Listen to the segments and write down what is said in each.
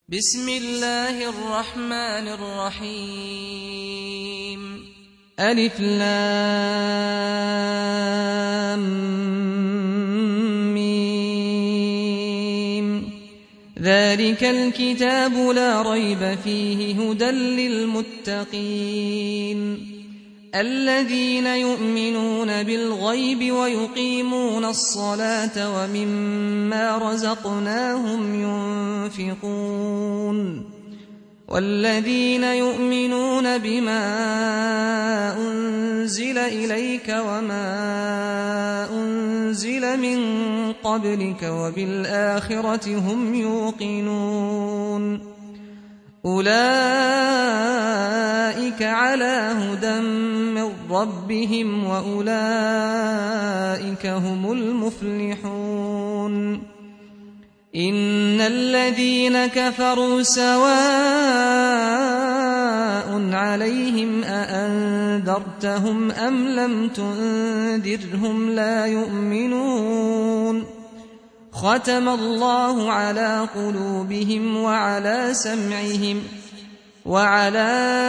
بسم الله الرحمن الرحيم ألف لام ميم ذلك الكتاب لا ريب فيه هدى للمتقين الذين يؤمنون بالغيب ويقيمون الصلاة ومما رزقناهم ينفقون والذين يؤمنون بما أنزل إليك وما أنزل من قبلك وبالآخرة هم يوقنون أولئك على هدى من ربهم وأولئك هم المفلحون إن الذين كفروا سواء عليهم أأنذرتهم أم لم تنذرهم لا يؤمنون ختم الله على قلوبهم وعلى سمعهم وعلى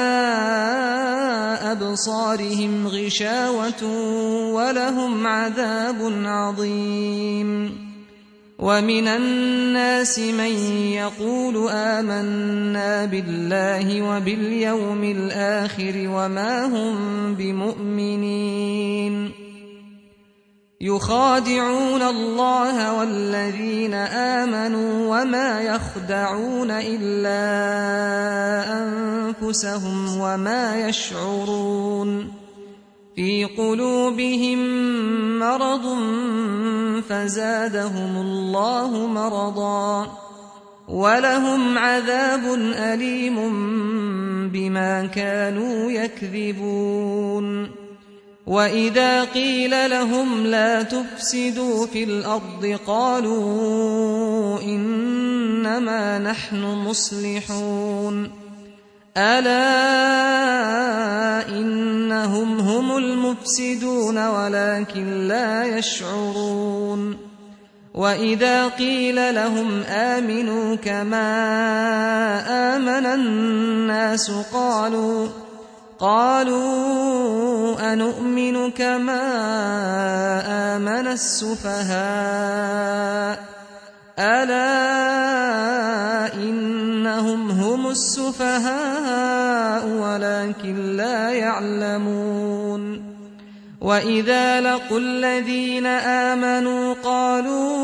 أبصارهم غشاوة ولهم عذاب عظيم ومن الناس من يقول آمنا بالله وباليوم الآخر وما هم بمؤمنين يخادعون الله والذين آمنوا وما يخدعون إلا أنفسهم وما يشعرون في قلوبهم مرض فزادهم الله مرضا ولهم عذاب أليم بما كانوا يكذبون وإذا قيل لهم لا تفسدوا في الأرض قالوا إنما نحن مصلحون ألا إنهم هم المفسدون ولكن لا يشعرون وإذا قيل لهم آمنوا كما آمن الناس قالوا أنؤمن كما آمن السفهاء ألا إنهم هم السفهاء ولكن لا يعلمون وإذا لقوا الذين آمنوا قالوا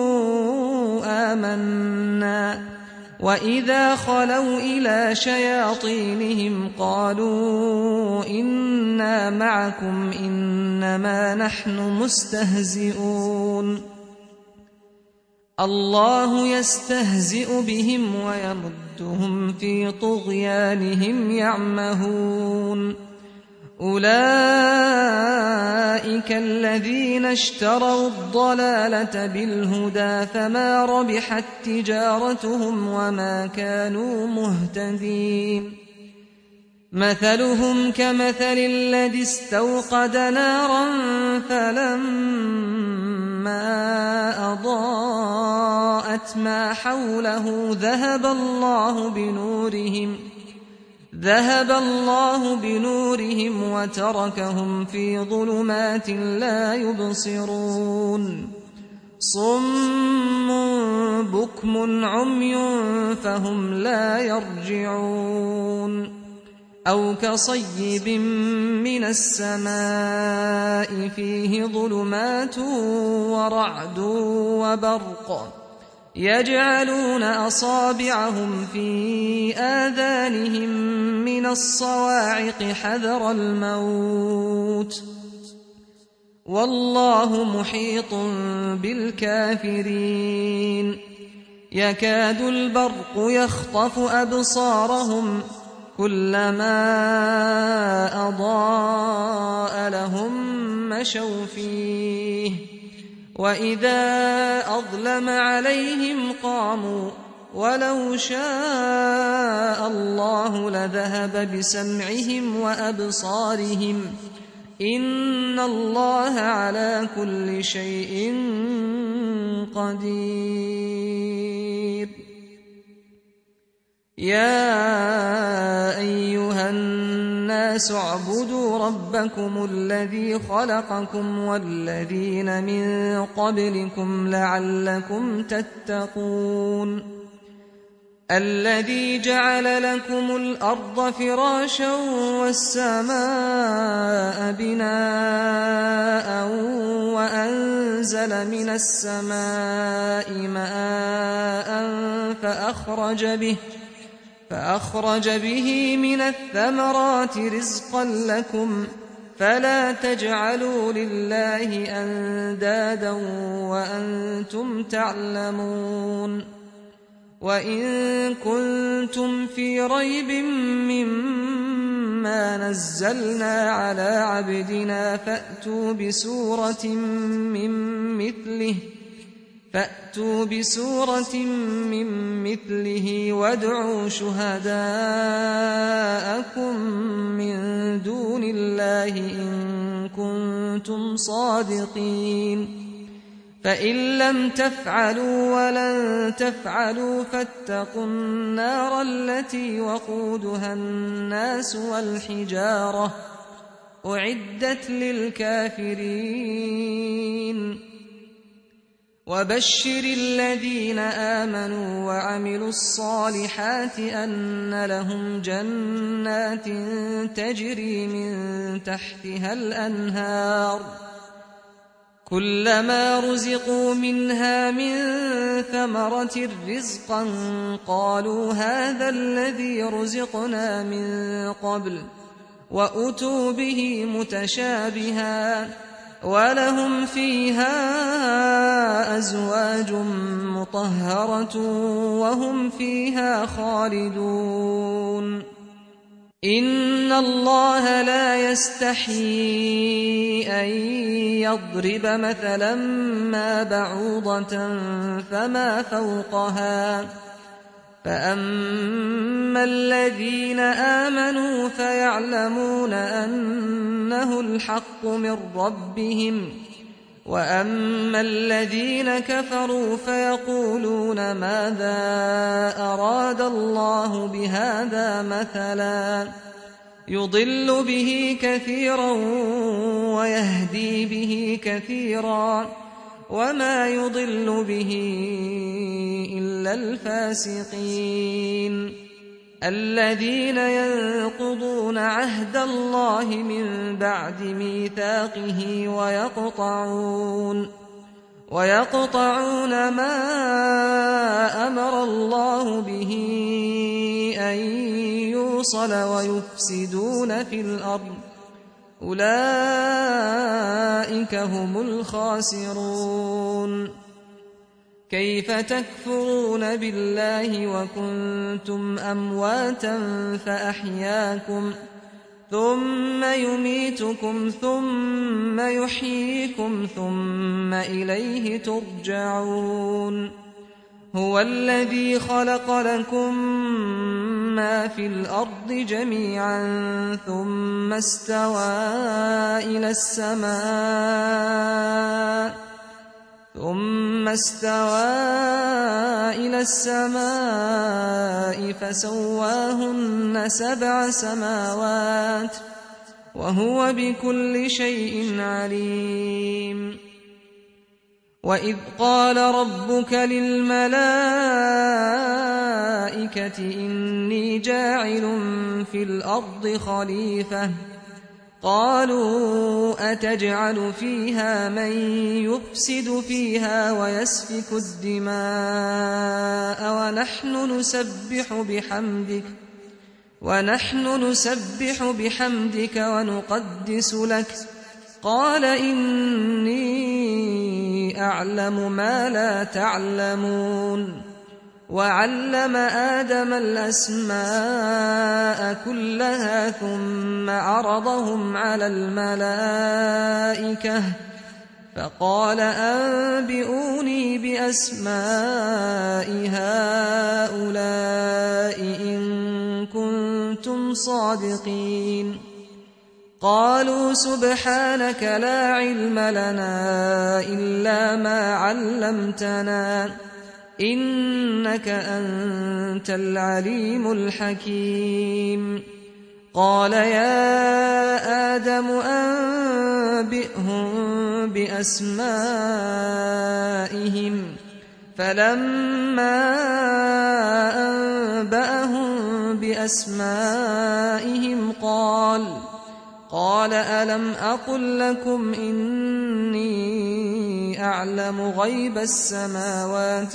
آمنا وإذا خلوا إلى شياطينهم قالوا إنا معكم إنما نحن مستهزئون الله يستهزئ بهم ويمدهم في طغيانهم يعمهون أولئك الذين اشتروا الضلالة بالهدى فما ربحت تجارتهم وما كانوا مهتدين مثلهم كمثل الذي استوقد نارا فلما أضاءت ما حوله ذهب الله بنورهم وتركهم في ظلمات لا يبصرون صم بكم عمي فهم لا يرجعون أو كصيب من السماء فيه ظلمات ورعد وبرق يجعلون أصابعهم في آذانهم من الصواعق حذر الموت والله محيط بالكافرين يكاد البرق يخطف أبصارهم كلما أضاء لهم مشوا فيه وإذا أظلم عليهم قاموا ولو شاء الله لذهب بسمعهم وأبصارهم إن الله على كل شيء قدير يا أيها الناس اعبدوا ربكم الذي خلقكم والذين من قبلكم لعلكم تتقون الذي جعل لكم الأرض فراشا والسماء بناء وأنزل من السماء ماء فأخرج به من الثمرات رزقا لكم فلا تجعلوا لله أندادا وأنتم تعلمون وإن كنتم في ريب مما نزلنا على عبدنا فأتوا بسورة من مثله وادعوا شهداءكم من دون الله إن كنتم صادقين فإن لم تفعلوا ولن تفعلوا فاتقوا النار التي وقودها الناس والحجارة أعدت للكافرين وبشر الذين آمنوا وعملوا الصالحات أن لهم جنات تجري من تحتها الأنهار كلما رزقوا منها من ثمرة رزقا قالوا هذا الذي رزقنا من قبل وأتوا به متشابها ولهم فيها أزواج مطهرة وهم فيها خالدون إن الله لا يستحيي أن يضرب مثلا ما بعوضة فما فوقها فأما الذين آمنوا فيعلمون أنه الحق من ربهم وأما الذين كفروا فيقولون ماذا أراد الله بهذا مثلا يضل به كثيرا ويهدي به كثيرا وما يضل به إلا الفاسقين الذين ينقضون عهد الله من بعد ميثاقه ويقطعون ما أمر الله به أن يوصل ويفسدون في الأرض أولئك هم الخاسرون كيف تكفرون بالله وكنتم أمواتا فأحياكم ثم يميتكم ثم يحييكم ثم إليه ترجعون هو الذي خلق لكم ما في الأرض جميعا ثم استوى إلى السماء فسواهن 7 سماوات وهو بكل شيء عليم وإذ قال ربك للملائكة إني جاعل في الأرض خليفة قالوا أتجعل فيها من يفسد فيها ويسفك الدماء ونحن نسبح بحمدك ونقدس لك قال إني أعلم ما لا تعلمون وعلم آدم الأسماء كلها ثم عرضهم على الملائكة فقال أنبئوني بأسماء هؤلاء إن كنتم صادقين قالوا سبحانك لا علم لنا إلا ما علمتنا إنك أنت العليم الحكيم قال يا آدم أنبئهم بأسمائهم فلما أنبأهم بأسمائهم قال ألم أقل لكم إني أعلم غيب السماوات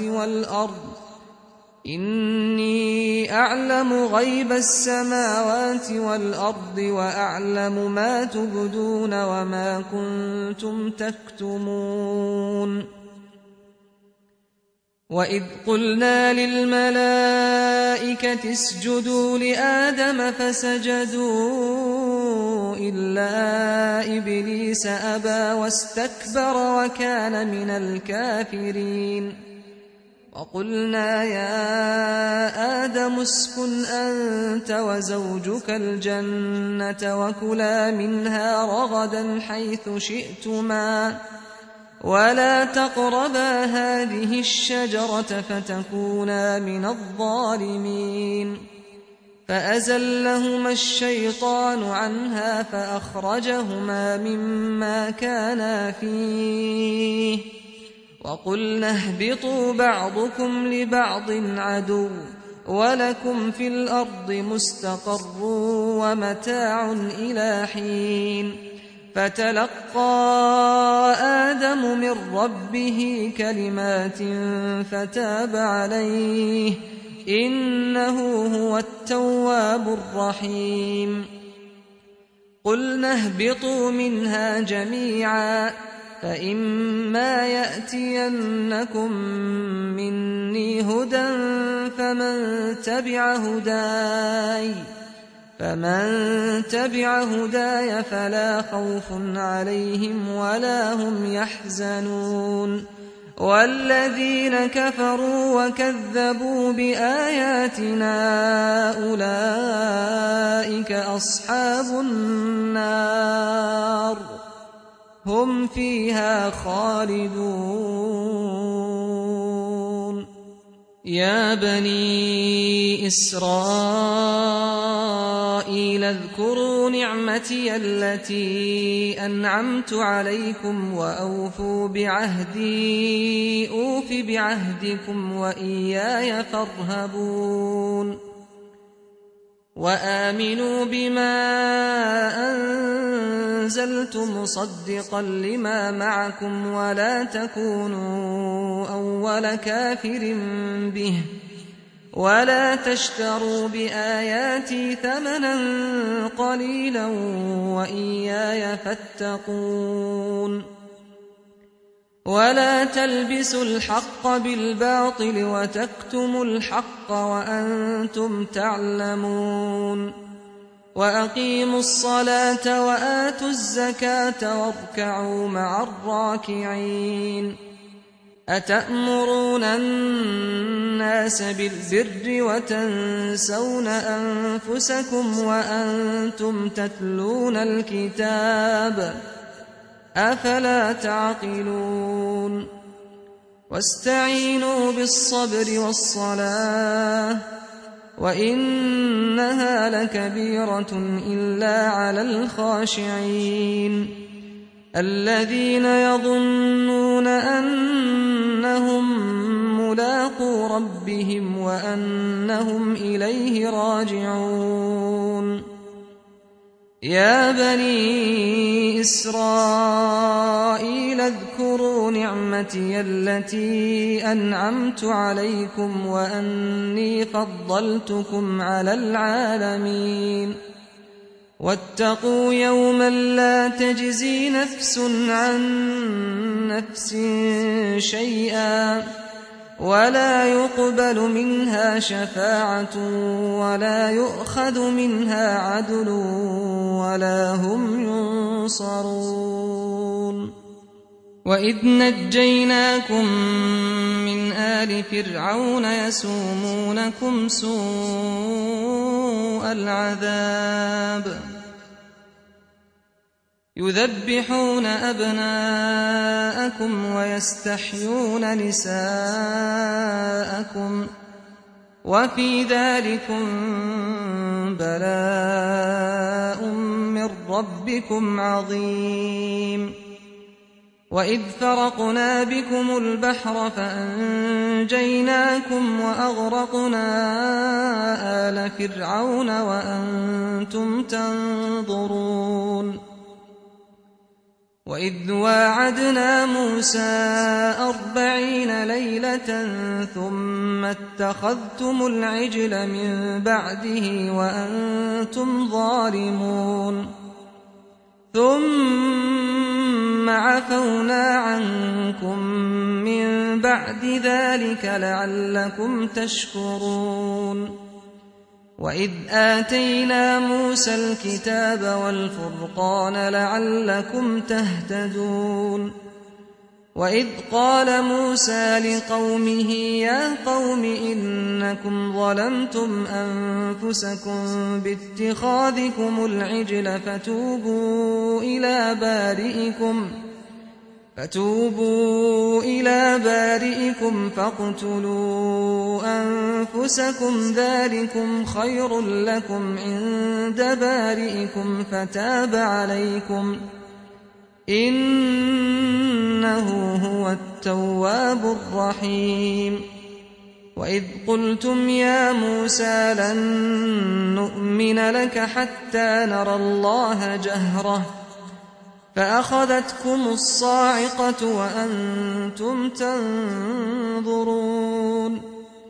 والأرض وأعلم ما تبدون وما كنتم تكتمون وإذ قلنا للملائكة اسجدوا لآدم فسجدوا إلا إبليس أبى واستكبر وكان من الكافرين وقلنا يا آدم اسكن أنت وزوجك الجنة وكلا منها رغدا حيث شئتما ولا تقربا هذه الشجرة فتكونا من الظالمين فأزلهما الشيطان عنها فأخرجهما مما كانا فيه وقلنا اهبطوا بعضكم لبعض عدو ولكم في الأرض مستقر ومتاع إلى حين فتلقى آدم من ربه كلمات فتاب عليه إنه هو التواب الرحيم قلنا اهبطوا منها جميعا فإما يأتينكم مني هدى فمن تبع هداي فلا خوف عليهم ولا هم يحزنون والذين كفروا وكذبوا بآياتنا أولئك أصحاب النار هم فيها خالدون يا بني إسرائيل اذكروا نعمتي التي أنعمت عليكم وأوفوا بعهدي أوف بعهدكم وإياي فارهبون وآمنوا بما أنزلت مصدقا لما معكم ولا تكونوا أول كافر به ولا تشتروا بآياتي ثمنا قليلا وإياي فاتقون ولا تلبسوا الحق بالباطل وتكتموا الحق وأنتم تعلمون وأقيموا الصلاة وآتوا الزكاة واركعوا مع الراكعين أتأمرون الناس بالبر وتنسون أنفسكم وأنتم تتلون الكتاب أفلا تعقلون واستعينوا بالصبر والصلاة وإنها لكبيرة إلا على الخاشعين الذين يظنون أنهم ملاقو ربهم وأنهم إليه راجعون يا بني إسرائيل اذكروا نعمتي التي أنعمت عليكم وأني فضلتكم على العالمين واتقوا يوما لا تجزي نفس عن نفس شيئا ولا يقبل منها شفاعة ولا يؤخذ منها عدل ولا هم ينصرون وإذ نجيناكم من آل فرعون يسومونكم سوء العذاب يذبحون أبناءكم ويستحيون نساءكم وفي ذلكم بلاء من ربكم عظيم وإذ فرقنا بكم البحر فأنجيناكم وأغرقنا آل فرعون وأنتم تنظرون وإذ واعدنا موسى 40 ليلة ثم اتخذتم العجل من بعده وأنتم ظالمون ثم عفونا عنكم من بعد ذلك لعلكم تشكرون وإذ آتينا موسى الكتاب والفرقان لعلكم تهتدون وإذ قال موسى لقومه يا قوم إنكم ظلمتم أنفسكم باتخاذكم العجل فتوبوا إلى بارئكم فاقتلوا أنفسكم ذلكم خير لكم عند بارئكم فتاب عليكم إنه هو التواب الرحيم وإذ قلتم يا موسى لن نؤمن لك حتى نرى الله جهرة فأخذتكم الصاعقة وأنتم تنظرون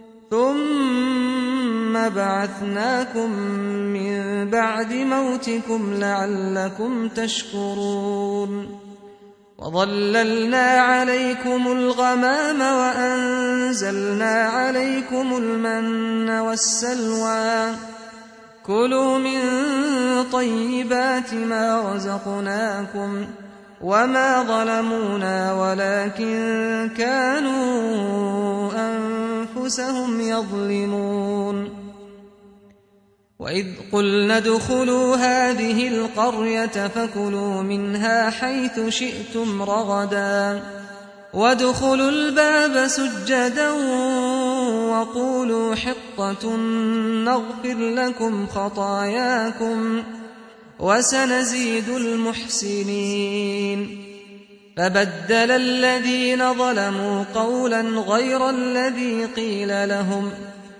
ثم بعثناكم من بعد موتكم لعلكم تشكرون وظللنا عليكم الغمام وأنزلنا عليكم المن والسلوى كلوا من طيبات ما رزقناكم وما ظلمونا ولكن كانوا أنفسهم يظلمون وإذ قلنا ادخلوا هذه القرية فكلوا منها حيث شئتم رغدا وادخلوا الباب سجدا وقولوا حطة نغفر لكم خطاياكم وسنزيد المحسنين فبدل الذين ظلموا قولا غير الذي قيل لهم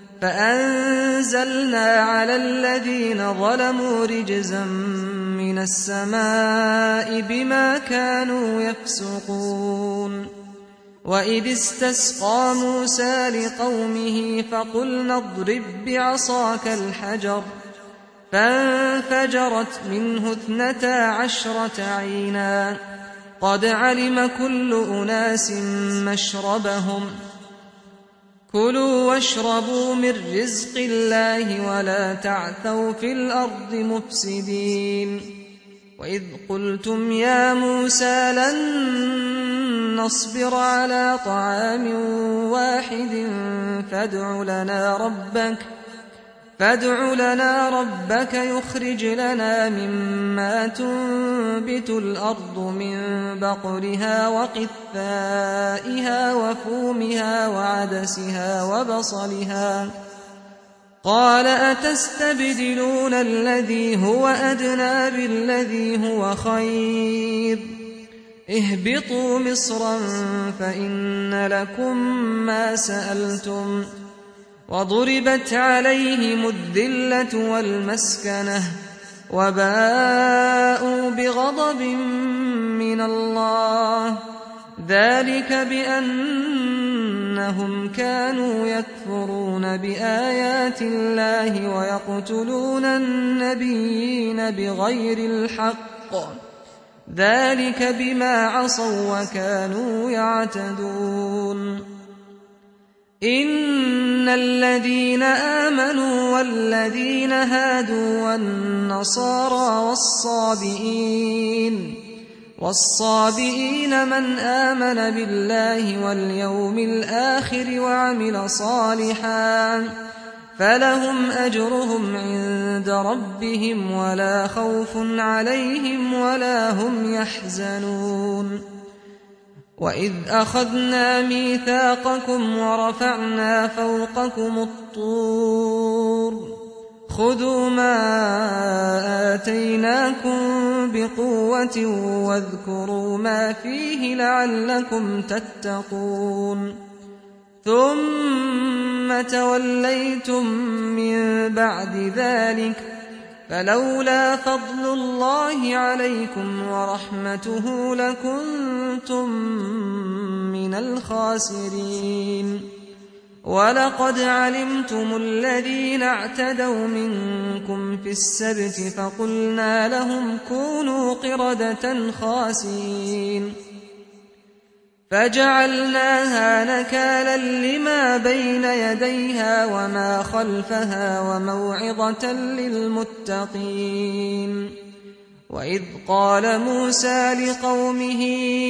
فأنزلنا على الذين ظلموا رجزا من السماء بما كانوا يفسقون وإذ استسقى موسى لقومه فقلنا اضرب بعصاك الحجر فانفجرت منه 12 عينا قد علم كل أناس مشربهم كلوا واشربوا من رزق الله ولا تعثوا في الأرض مفسدين وإذ قلتم يا موسى لن نصبر على طعام واحد فادع لنا ربك يخرج لنا مما تنبت الأرض من بقلها وقثائها وفومها وعدسها وبصلها قال أتستبدلون الذي هو أدنى بالذي هو خير اهبطوا مصرا فإن لكم ما سألتم وضربت عليهم الذلة والمسكنة وباءوا بغضب من الله ذلك بأنهم كانوا يكفرون بآيات الله ويقتلون النبيين بغير الحق ذلك بما عصوا وكانوا يعتدون إن الذين آمنوا والذين هادوا والنصارى والصابئين من آمن بالله واليوم الآخر وعمل صالحا فلهم أجرهم عند ربهم ولا خوف عليهم ولا هم يحزنون وإذ أخذنا ميثاقكم ورفعنا فوقكم الطور خذوا ما آتيناكم بقوة واذكروا ما فيه لعلكم تتقون ثم توليتم من بعد ذلك فلولا فضل الله عليكم ورحمته لكنتم من الخاسرين ولقد علمتم الذين اعتدوا منكم في السبت فقلنا لهم كونوا قردة خاسئين فجعلناها نكالا لما بين يديها وما خلفها وموعظة للمتقين وإذ قال موسى لقومه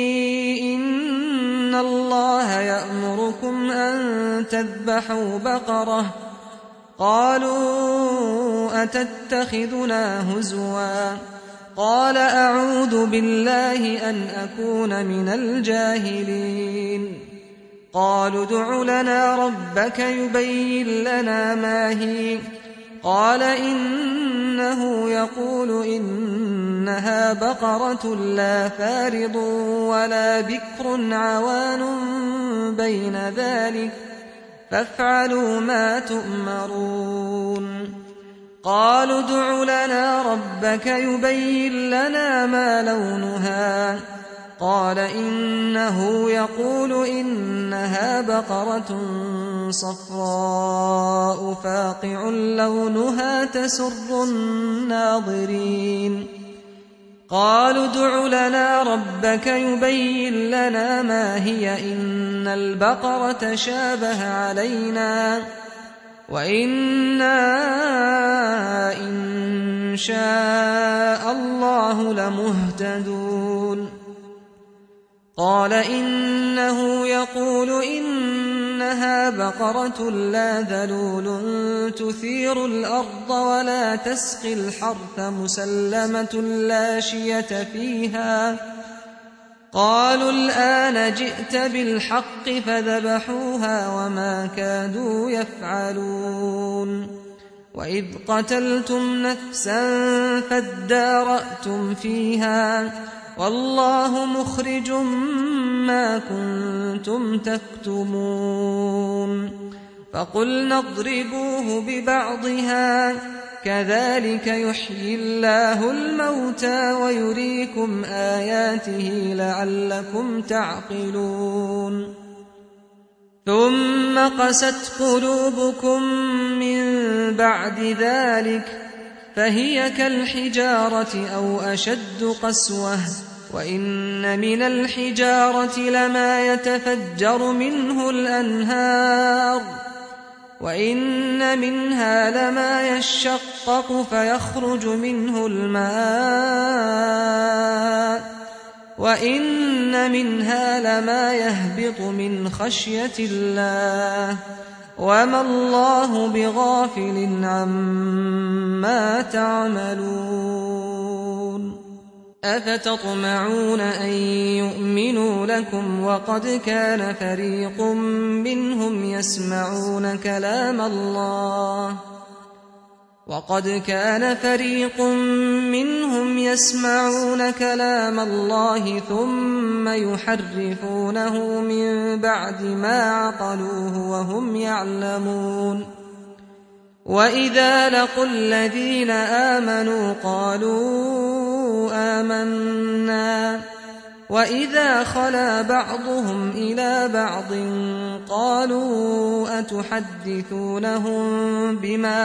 إن الله يأمركم أن تذبحوا بقرة قالوا أتتخذنا هزوا قال أعوذ بالله أن أكون من الجاهلين قالوا ادع لنا ربك يبين لنا ما هي قال إنه يقول إنها بقرة لا فارض ولا بكر عوان بين ذلك فافعلوا ما تؤمرون قالوا ادع لنا ربك يبين لنا ما لونها قال إنه يقول إنها بقرة صفراء فاقع لونها تسر الناظرين قالوا ادع لنا ربك يبين لنا ما هي إن البقرة شابه علينا وإنا إن شاء الله لمهتدون قال إنه يقول إنها بقرة لا ذلول تثير الأرض ولا تسقي الحرث مسلمة لا شية فيها قالوا الآن جئت بالحق فذبحوها وما كادوا يفعلون وإذ قتلتم نفسا فادارأتم فيها والله مخرج ما كنتم تكتمون فقلنا اضربوه ببعضها كذلك يحيي الله الموتى ويريكم آياته لعلكم تعقلون ثم قست قلوبكم من بعد ذلك فهي كالحجارة أو أشد قسوة وإن من الحجارة لما يتفجر منه الأنهار وإن منها لما يشقق فيخرج منه الماء وإن منها لما يهبط من خشية الله وما الله بغافل عما تعملون أفتطمعون أن يؤمنوا لكم وقد كان فريق منهم يسمعون كلام الله ثم يحرفونه من بعد ما عقلوه وهم يعلمون وإذا لقوا الذين آمنوا قالوا آمنا وإذا خلا بعضهم إلى بعض قالوا أتحدثونهم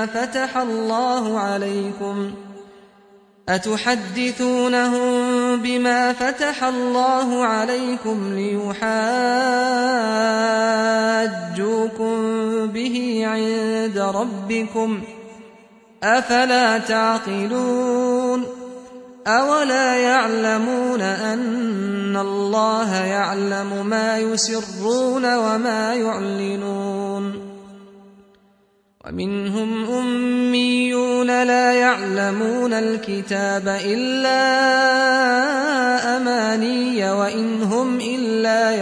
بما فتح الله عليكم ليحاجوكم به عند ربكم أفلا تعقلون أولا يعلمون أن الله يعلم ما يسرون وما يعلنون ومنهم أميون لا يعلمون الكتاب إلا أماني وإن هم إلا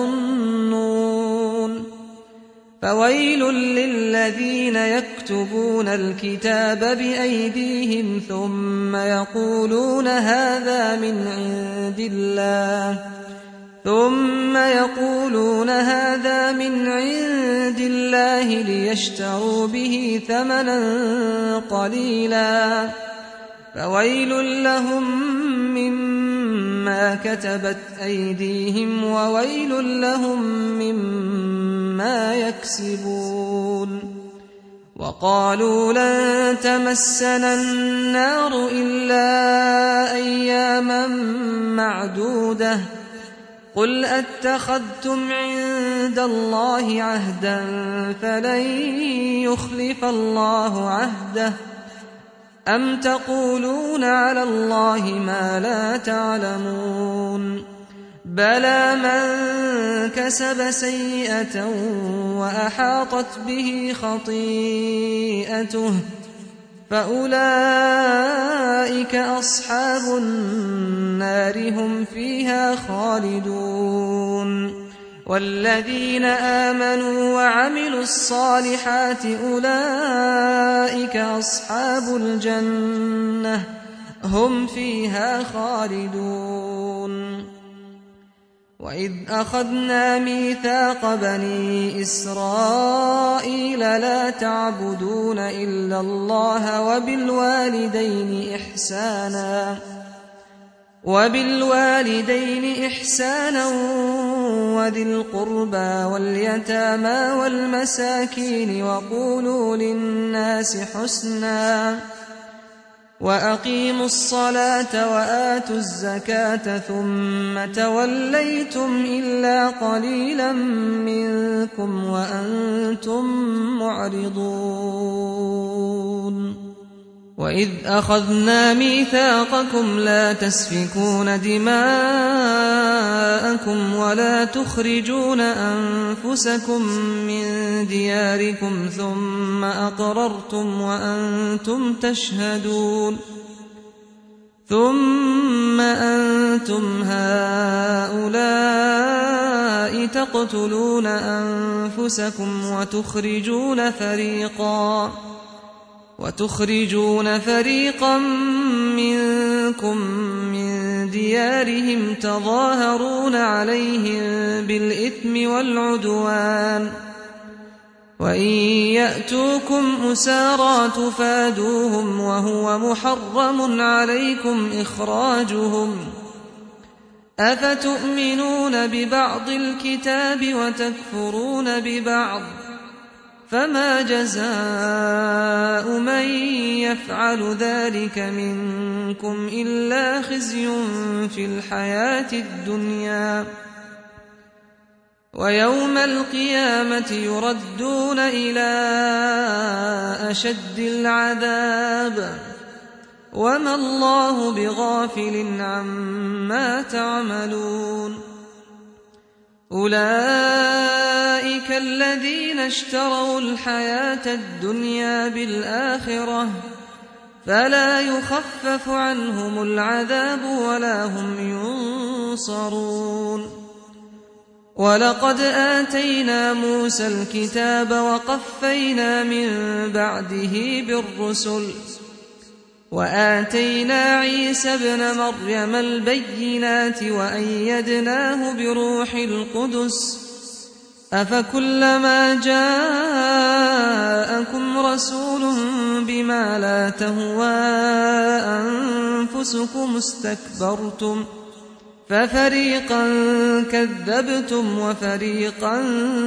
يظنون فويل للذين يكتبون الكتاب بأيديهم ثم يقولون هذا من عند الله ليشتروا به ثمنا قليلا فويل لهم مما كتبت أيديهم وويل لهم مما يكسبون وقالوا لن تمسنا النار إلا أياما معدودة قل أتخذتم عند الله عهدا فلن يخلف الله عهده أم تقولون على الله ما لا تعلمون بلى من كسب سيئة وأحاطت به خطيئته فأولئك أصحاب النار هم فيها خالدون والذين آمنوا وعملوا الصالحات أولئك أصحاب الجنة هم فيها خالدون وإذ أخذنا ميثاق بني إسرائيل لا تعبدون إلا الله وبالوالدين إحسانا وذي القربى واليتامى والمساكين وقولوا للناس حسنا وأقيموا الصلاة وآتوا الزكاة ثم توليتم إلا قليلا منكم وأنتم معرضون وإذ أخذنا ميثاقكم لا تسفكون دماءكم ولا تخرجون أنفسكم من دياركم ثم أقررتم وأنتم تشهدون ثم أنتم هؤلاء تقتلون أنفسكم وتخرجون فريقا منكم من ديارهم تظاهرون عليهم بالإثم والعدوان وإن يأتوكم أسارى تفادوهم وهو محرم عليكم إخراجهم أفتؤمنون ببعض الكتاب وتكفرون ببعض فما جزاء من يفعل ذلك منكم إلا خزي في الحياة الدنيا ويوم القيامة يردون إلى أشد العذاب وما الله بغافل عما تعملون أولئك الذين اشتروا الحياة الدنيا بالآخرة فلا يخفف عنهم العذاب ولا هم ينصرون ولقد آتينا موسى الكتاب وقفينا من بعده بالرسل وآتينا عيسى ابن مريم البينات وأيدناه بروح القدس أفكلما جاءكم رسول بما لا تهوى أنفسكم استكبرتم ففريقا كذبتم وفريقا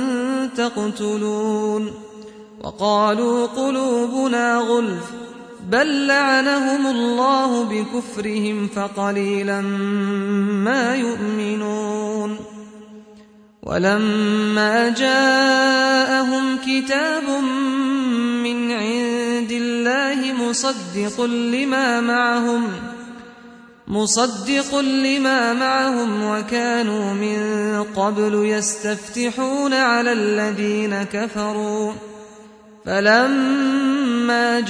تقتلون وقالوا قلوبنا غلف بل لعنهم الله بكفرهم فقليلا ما يؤمنون ولما جاءهم كتاب من عند الله مصدق لما معهم وكانوا من قبل يستفتحون على الذين كفروا فلما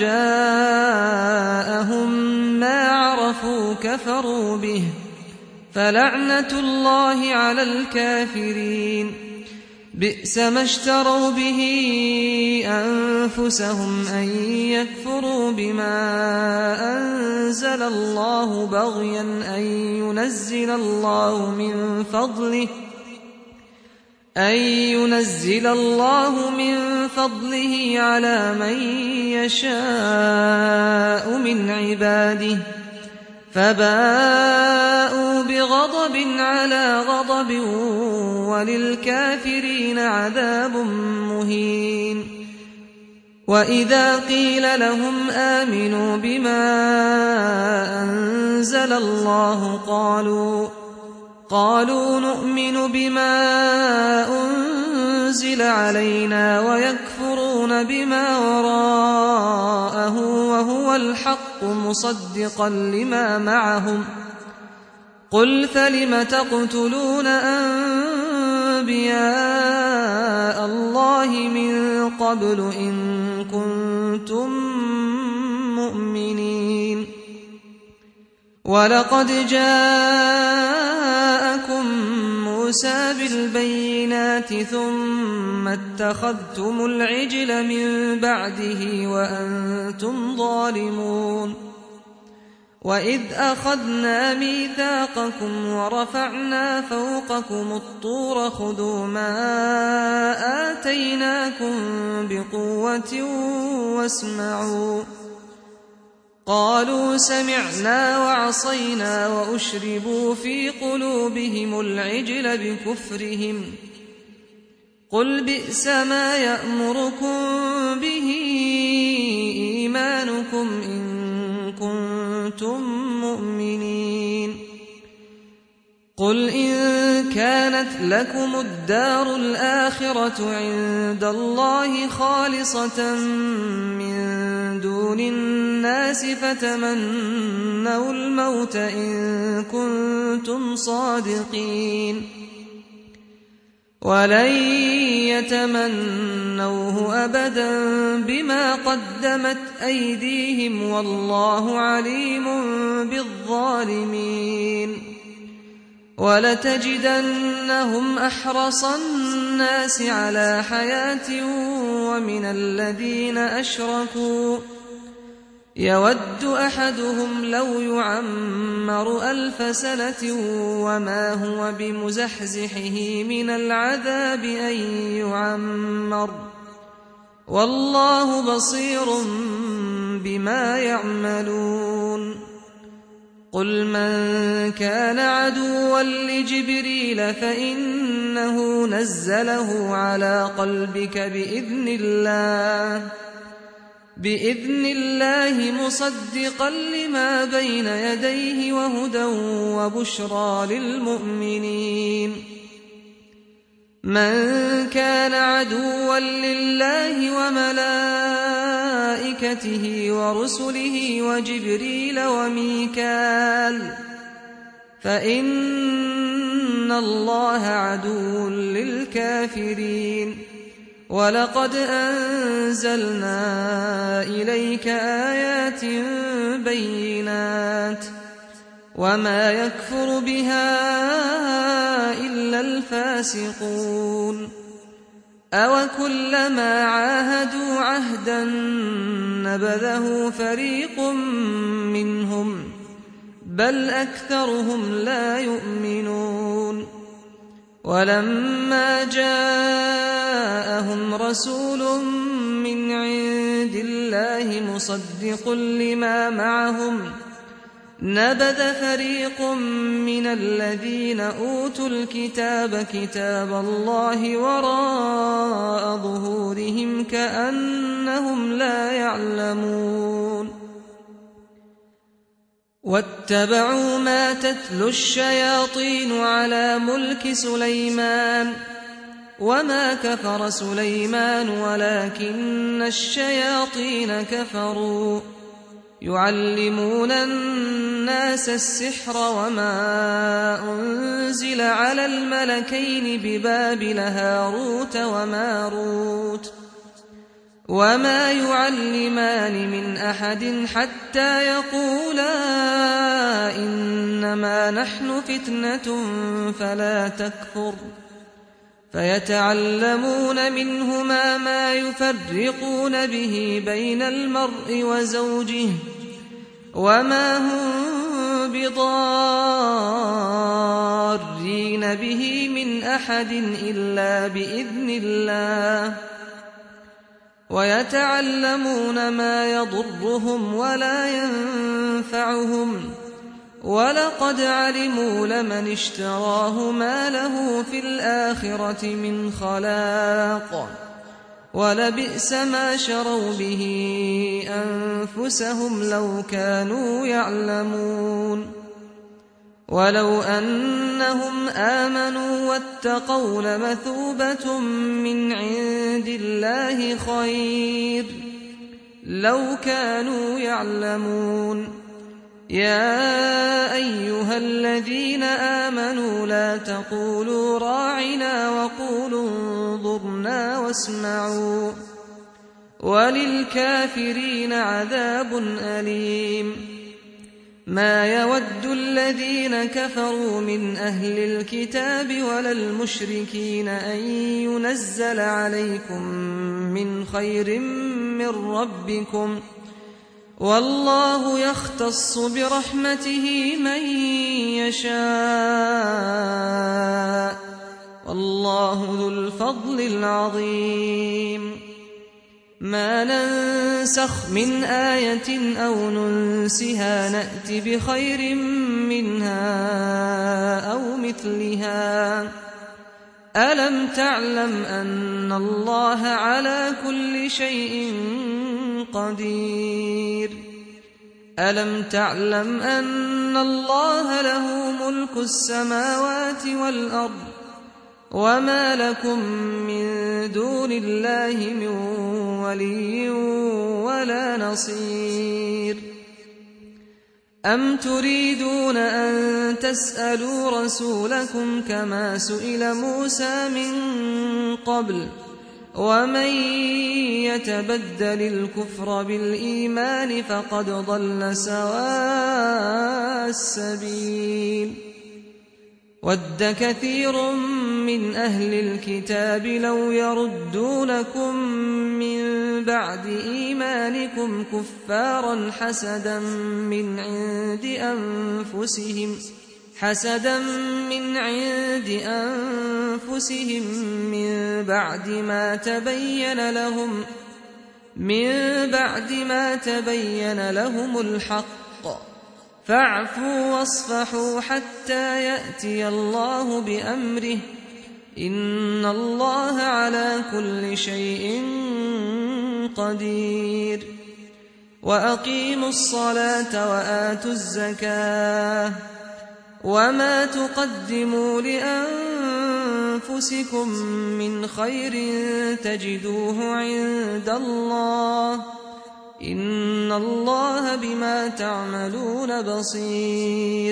جاءهم ما عرفوا كفروا به فلعنة الله على الكافرين بئس ما اشتروا به أنفسهم أن يكفروا بما أنزل الله بغيا أن ينزل الله من فضله على من يشاء من عباده فباءوا بغضب على غضب وللكافرين عذاب مهين وإذا قيل لهم آمنوا بما أنزل الله قالوا نؤمن بما أنزل علينا ويكفرون بما وراءه وهو الحق مصدقا لما معهم قل فلم تقتلون أنبياء الله من قبل إن كنتم مؤمنين ولقد جاءكم موسى بالبينات ثم اتخذتم العجل من بعده وأنتم ظالمون وإذ أخذنا ميثاقكم ورفعنا فوقكم الطور خذوا ما آتيناكم بقوة واسمعوا قالوا سمعنا وعصينا وأشربوا في قلوبهم العجل بكفرهم قل بئس ما يأمركم به إيمانكم إن كنتم مؤمنين قل إن كانت لكم الدار الآخرة عند الله خالصة من دون الناس فتمنوا الموت إن كنتم صادقين ولن يتمنوه أبدا بما قدمت أيديهم والله عليم بالظالمين ولتجدنهم أحرص الناس على حياة ومن الذين أشركوا يود أحدهم لو يعمر 1000 سنة وما هو بمزحزحه من العذاب أن يعمر والله بصير بما يعملون قل من كان عدوا لجبريل فإنه نزله على قلبك بإذن الله مصدقا لما بين يديه وهدى وبشرى للمؤمنين من كان عدوا لله وملائكته ورسله وجبريل وميكال فإن الله عدو للكافرين ولقد أنزلنا إليك آيات بينات وما يكفر بها إلا الفاسقون أوكلما عاهدوا عهدا نبذه فريق منهم بل أكثرهم لا يؤمنون ولما جاءهم رسول من عند الله مصدق لما معهم نبذ فريق من الذين أوتوا الكتاب كتاب الله وراء ظهورهم كأنهم لا يعلمون واتبعوا ما تتلو الشياطين على ملك سليمان وما كفر سليمان ولكن الشياطين كفروا يعلمون الناس السحر وما أنزل على الملكين ببابل هاروت وماروت وما يعلمان من أحد حتى يقولا إنما نحن فتنة فلا تكفر فيتعلمون منهما ما يفرقون به بين المرء وزوجه وما هم بضارين به من أحد إلا بإذن الله ويتعلمون ما يضرهم ولا ينفعهم ولقد علموا لمن اشتراه ما له في الآخرة من خلاق ولبئس ما شروا به أنفسهم لو كانوا يعلمون ولو أنهم آمنوا واتقوا لمثوبة من عند الله خير لو كانوا يعلمون يا أيها الذين آمنوا لا تقولوا راعنا وقولوا انظرنا واسمعوا وللكافرين عذاب أليم ما يود الذين كفروا من أهل الكتاب ولا المشركين أن ينزل عليكم من خير من ربكم والله يختص برحمته من يشاء والله ذو الفضل العظيم ما ننسخ من آية أو ننسها نأت بخير منها أو مثلها ألم تعلم أن الله على كل شيء قدير ألم تعلم أن الله له ملك السماوات والأرض وما لكم من دون الله من ولي ولا نصير أم تريدون أن تسألوا رسولكم كما سئل موسى من قبل ومن يتبدل الكفر بالإيمان فقد ضل سواء السبيل ود كثير من أهل الكتاب لو يردونكم من بعد إيمانكم كفارا حسدا من عند أنفسهم من بعد ما تبين لهم الحق فاعفوا واصفحوا حتى يأتي الله بأمره إن الله على كل شيء قدير وأقيموا الصلاة وآتوا الزكاة وما تقدموا لأنفسكم من خير تجدوه عند الله إن الله بما تعملون بصير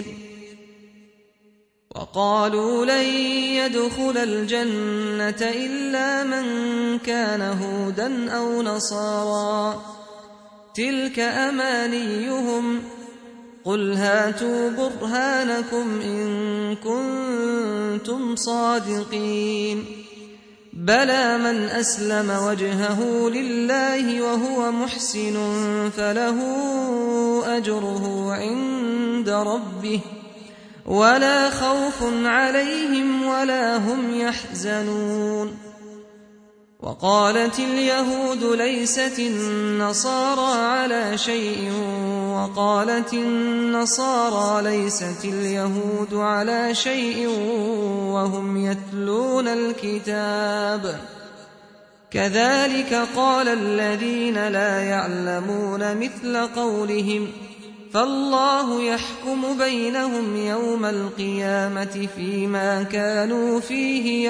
وقالوا لن يدخل الجنة إلا من كان هودا أو نصارى تلك أمانيهم قل هاتوا برهانكم إن كنتم صادقين بلى من أسلم وجهه لله وهو محسن فله أجره عند ربه ولا خوف عليهم ولا هم يحزنون وقالت اليهود ليست النصارى على شيء وقالت النصارى ليست اليهود على شيء وهم يتلون الكتاب كذلك قال الذين لا يعلمون مثل قولهم فالله يحكم بينهم يوم القيامة فيما كانوا فيه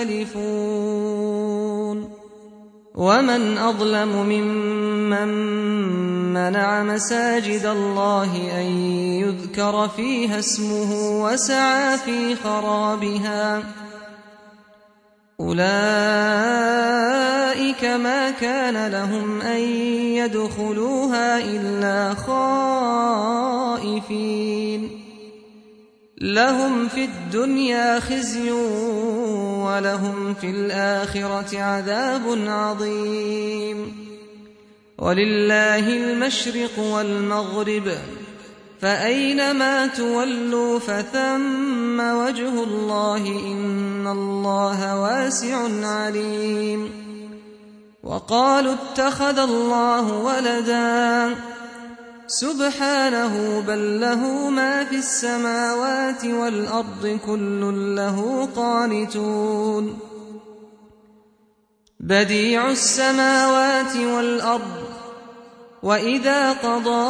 يختلفون ومن أظلم ممن منع مساجد الله أن يذكر فيها اسمه وسعى في خرابها أولئك ما كان لهم أن يدخلوها إلا خائفين لهم في الدنيا خزي ولهم في الآخرة عذاب عظيم ولله المشرق والمغرب فأينما تولوا فثم وجه الله إن الله واسع عليم وقالوا اتخذ الله ولدا سبحانه بل له ما في السماوات والأرض كل له قانتون بديع السماوات والأرض وإذا قضى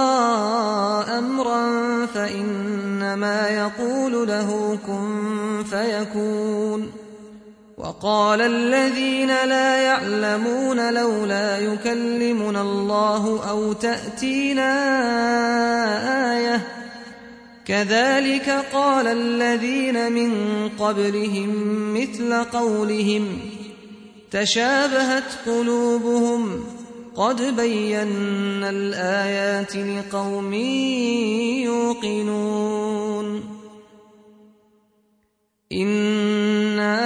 أمرا فإنما يقول له كن فيكون وقال الذين لا يعلمون لولا يكلمنا الله أو تأتينا آية كذلك قال الذين من قبلهم مثل قولهم تشابهت قلوبهم قد بينا الآيات لقوم يوقنون إنا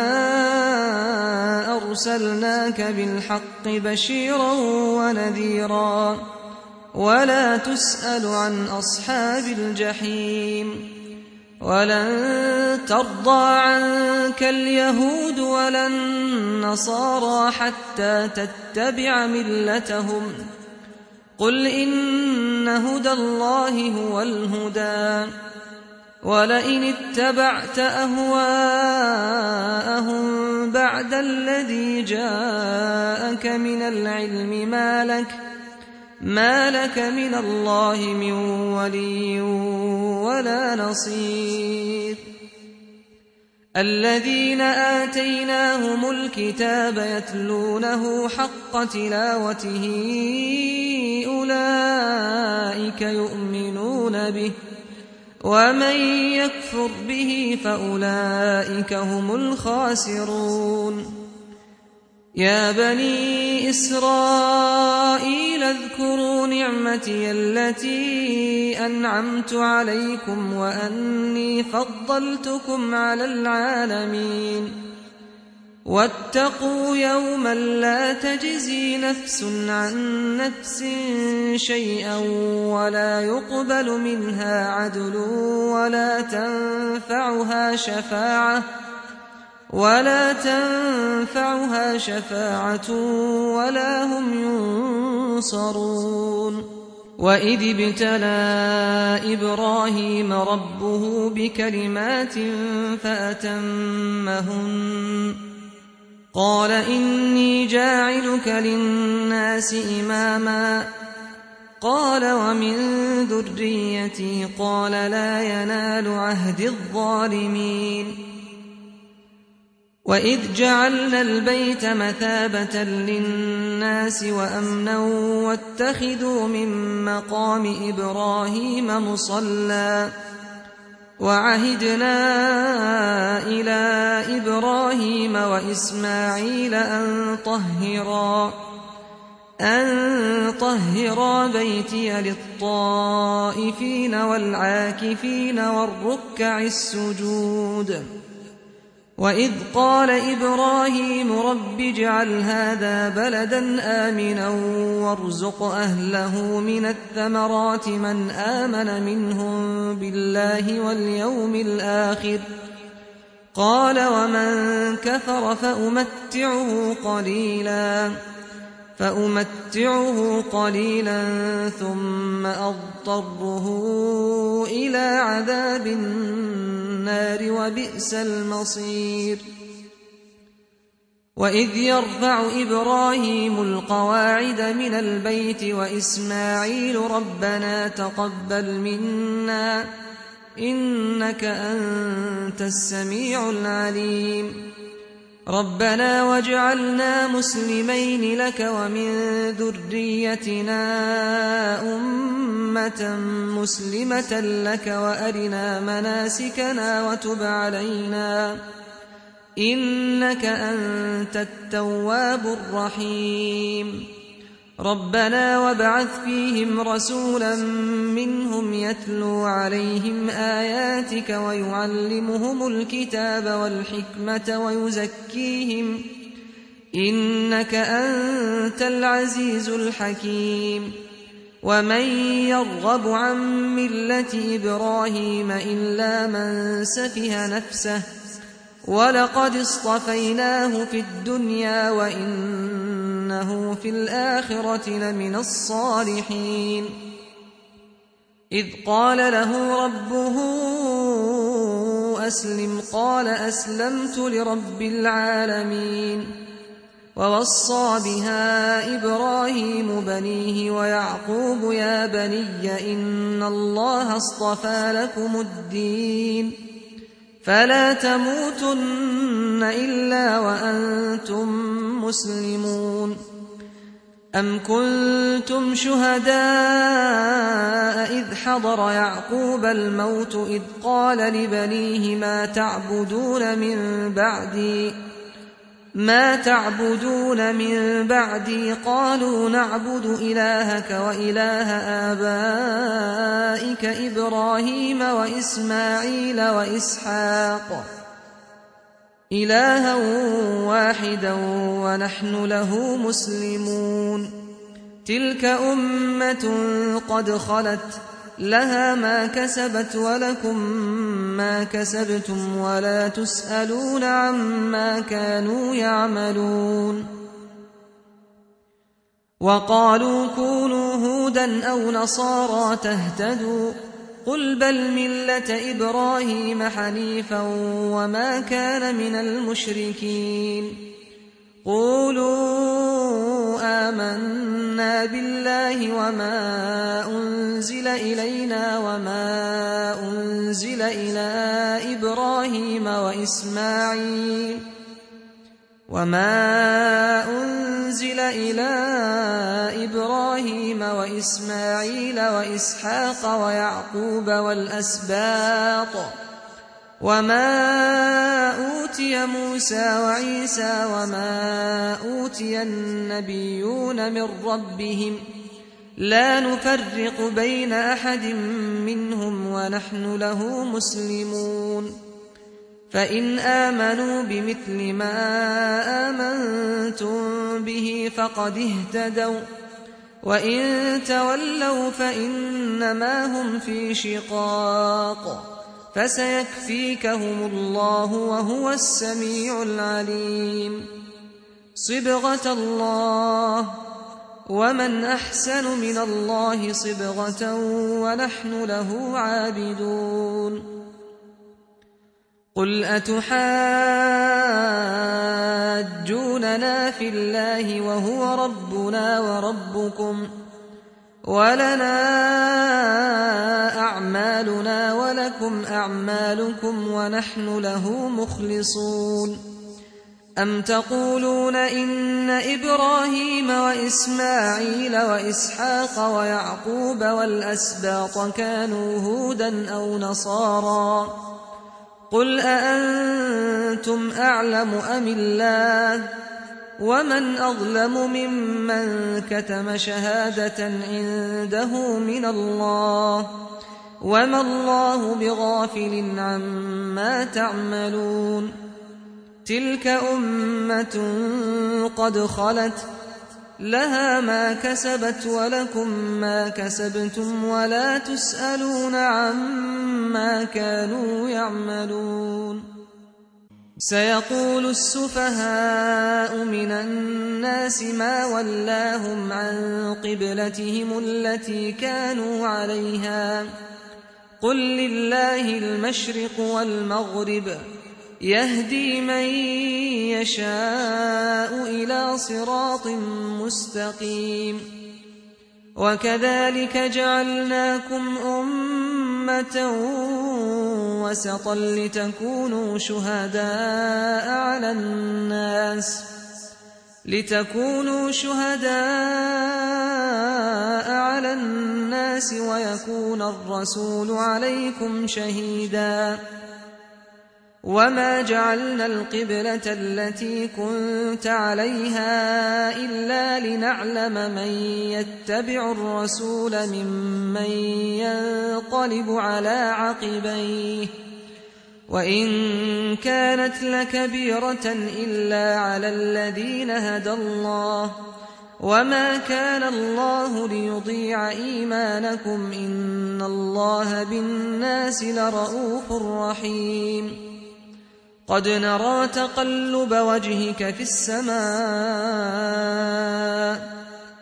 أرسلناك بالحق بشيرا ونذيرا ولا تسأل عن أصحاب الجحيم ولن ترضى عنك اليهود ولا النصارى حتى تتبع ملتهم قل إن هدى الله هو الهدى ولئن اتبعت أهواءهم بعد الذي جاءك من العلم ما لك من الله من ولي ولا نصير الذين آتيناهم الكتاب يتلونه حق تلاوته أولئك يؤمنون به ومن يكفر به فأولئك هم الخاسرون يا بني إسرائيل اذكروا نعمتي التي أنعمت عليكم وأني فضلتكم على العالمين واتقوا يوما لا تجزي نفس عن نفس شيئا ولا يقبل منها عدل ولا تنفعها شفاعة ولا هم ينصرون وإذ ابتلى إبراهيم ربه بكلمات فأتمهن قال إني جاعلك للناس إماما قال ومن ذريتي قال لا ينال عهد الظالمين وإذ جعلنا البيت مثابة للناس وأمنا واتخذوا من مقام إبراهيم مصلى وعهدنا إلى إبراهيم وإسماعيل أن طهرا بيتي للطائفين والعاكفين والركع السجود وإذ قال إبراهيم رب اجعل هذا بلدا آمنا وارزق أهله من الثمرات من آمن منهم بالله واليوم الآخر قال ومن كفر فأمتعه قليلا ثم أضطره إلى عذاب النار وبئس المصير وإذ يرفع إبراهيم القواعد من البيت وإسماعيل ربنا تقبل منا إنك أنت السميع العليم ربنا واجعلنا مسلمين لك ومن ذريتنا أمة مسلمة لك وأرنا مناسكنا إنك أنت التواب الرحيم ربنا وابعث فيهم رسولا منهم يتلو عليهم آياتك ويعلمهم الكتاب والحكمة ويزكيهم إنك أنت العزيز الحكيم ومن يرغب عن ملة إبراهيم إلا من سفه نفسه ولقد اصطفيناه في الدنيا وإنه في الآخرة لمن الصالحين إذ قال له ربه أسلم قال أسلمت لرب العالمين ووصى بها إبراهيم بنيه ويعقوب يا بني إن الله اصطفى لكم الدين فلا تموتن إلا وأنتم مسلمون أم كنتم شهداء إذ حضر يعقوب الموت إذ قال لبنيه ما تعبدون من بعدي قالوا نعبد إلهك وإله آبائك إبراهيم وإسماعيل وإسحاق إلها واحدا ونحن له مسلمون تلك أمة قد خلت لها ما كسبت ولكم ما كسبتم ولا تسألون عما كانوا يعملون وقالوا كونوا هودا أو نصارى تهتدوا قل بل ملة إبراهيم حنيفا وما كان من المشركين قولوا آمنا بالله وما أنزل إلينا وما أنزل إلى إبراهيم وإسماعيل وإسحاق ويعقوب والأسباط وما أوتي موسى وعيسى وما أوتي النبيون من ربهم لا نفرق بين أحد منهم ونحن له مسلمون فإن آمنوا بمثل ما آمنتم به فقد اهتدوا وإن تولوا فإنما هم في شقاق فسيكفيكهم الله وهو السميع العليم صبغة الله ومن أحسن من الله صبغة ونحن له عابدون قل أتحاجوننا في الله وهو ربنا وربكم ولنا أعمالنا ولكم أعمالكم ونحن له مخلصون أم تقولون إن إبراهيم وإسماعيل وإسحاق ويعقوب والأسباط كانوا هودا أو نصارى قل أأنتم أعلم أم الله ومن أظلم ممن كتم شهادة عنده من الله وما الله بغافل عما تعملون تلك أمة قد خلت لها ما كسبت ولكم ما كسبتم ولا تسألون عما كانوا يعملون سيقول السفهاء من الناس ما ولاهم عن قبلتهم التي كانوا عليها قل لله المشرق والمغرب يهدي من يشاء إلى صراط مستقيم وكذلك جعلناكم أمة وسطا لتكونوا شهداء على الناس ويكون الرسول عليكم شهيدا وما جعلنا القبلة التي كنت عليها إلا لنعلم من يتبع الرسول ممن ينقلب على عقبيه وإن كانت لكبيرة إلا على الذين هدى الله وما كان الله ليضيع إيمانكم إن الله بالناس لرءوف رحيم قد نرى تقلب وجهك في السماء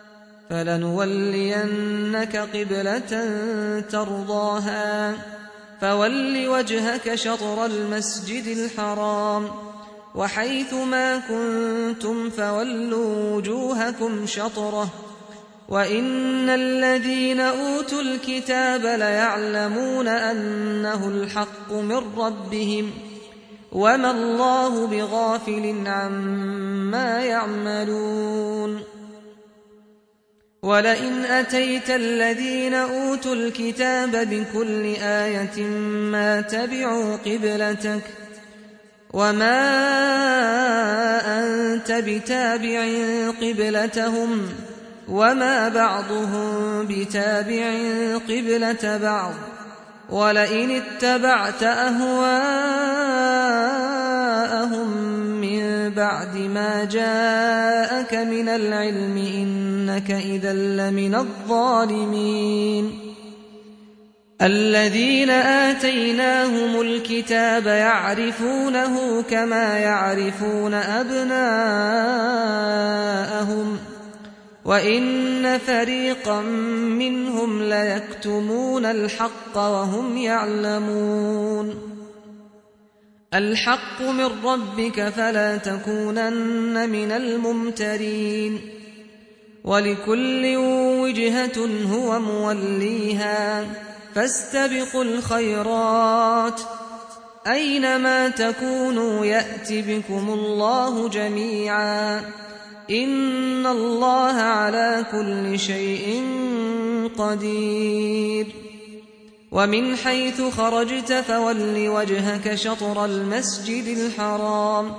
فلنولينك قبلة ترضاها فول وجهك شطر المسجد الحرام وحيث ما كنتم فولوا وجوهكم شطره وإن الذين أوتوا الكتاب ليعلمون أنه الحق من ربهم وما الله بغافل عما يعملون ولئن أتيت الذين أوتوا الكتاب بكل آية ما تبعوا قبلتك وما أنت بتابع قبلتهم وما بعضهم بتابع قبلة بعض ولئن اتبعت أهواءهم من بعد ما جاءك من العلم إنك إذا لمن الظالمين الذين آتيناهم الكتاب يعرفونه كما يعرفون أبناءهم وإن فريقا منهم ليكتمون الحق وهم يعلمون الحق من ربك فلا تكونن من الممترين ولكل وجهة هو موليها فاستبقوا الخيرات أينما تكونوا يأت بكم الله جميعا إن الله على كل شيء قدير ومن حيث خرجت فول وجهك شطر المسجد الحرام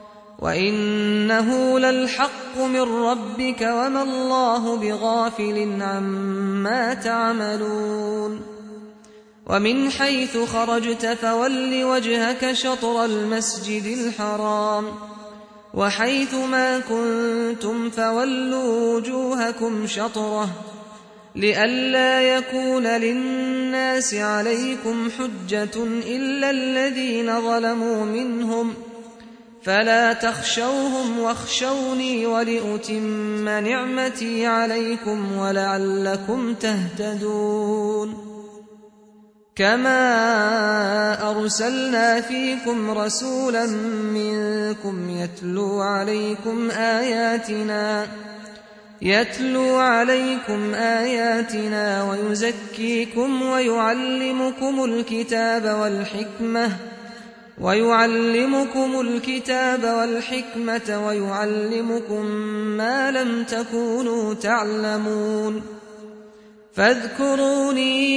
وإنه للحق من ربك وما الله بغافل عما تعملون ومن حيث خرجت فول وجهك شطر المسجد الحرام وحيث ما كنتم فولوا وجوهكم شطره لئلا يكون للناس عليكم حجة إلا الذين ظلموا منهم فلا تخشوهم واخشوني ولأتم نعمتي عليكم ولعلكم تهتدون كما أرسلنا فيكم رسولا منكم يتلو عليكم آياتنا ويزكيكم ويعلمكم الكتاب والحكمة ويعلمكم ما لم تكونوا تعلمون فاذكروني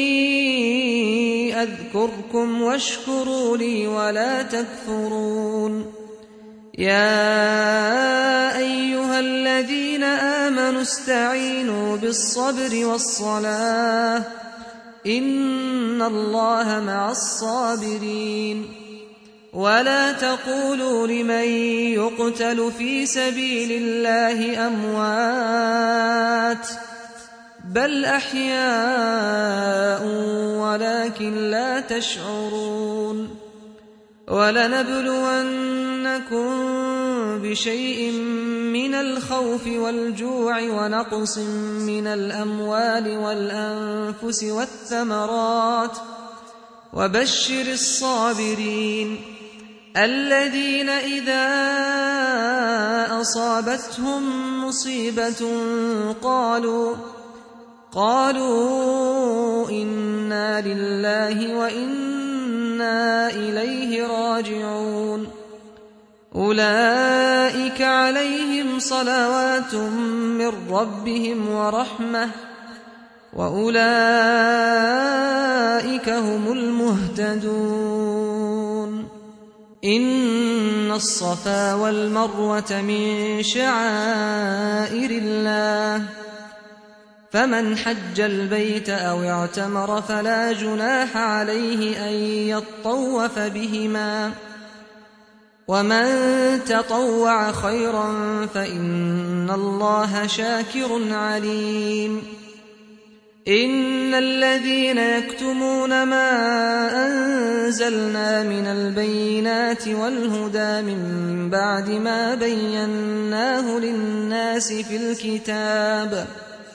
أذكركم واشكروا لي ولا تكفرون يا أيها الذين آمنوا استعينوا بالصبر والصلاة إن الله مع الصابرين ولا تقولوا لمن يقتل في سبيل الله أموات بل أحياء ولكن لا تشعرون ولنبلونكم بشيء من الخوف والجوع ونقص من الأموال والأنفس والثمرات وبشر الصابرين الذين إذا أصابتهم مصيبة قالوا إنا لله وإنا إليه راجعون أولئك عليهم صلوات من ربهم ورحمة وأولئك هم المهتدون إن الصفا والمروة من شعائر الله فمن حج البيت أو اعتمر فلا جناح عليه أن يطوف بهما ومن تطوع خيرا فإن الله شاكر عليم إن الذين يكتمون ما أنزلنا من البينات والهدى من بعد ما بيناه للناس في الكتاب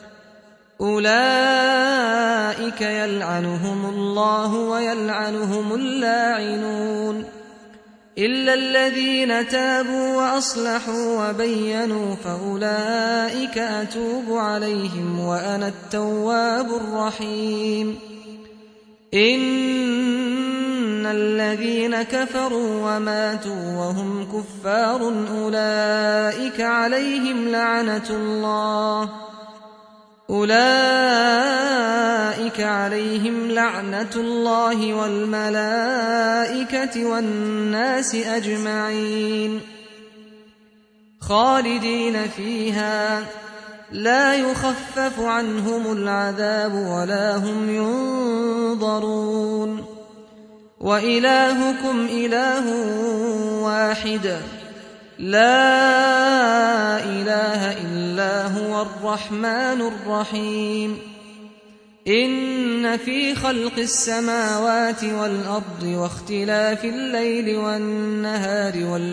أولئك يلعنهم الله ويلعنهم اللاعنون إلا الذين تابوا وأصلحوا وبينوا فأولئك أتوب عليهم وأنا التواب الرحيم إن الذين كفروا وماتوا وهم كفار أولئك عليهم لعنة الله والملائكة والناس أجمعين خالدين فيها لا يخفف عنهم العذاب ولا هم ينظرون وإلهكم إله واحد لا إله إلا هو الرحمن الرحيم إن في خلق السماوات والأرض واختلاف الليل والنهار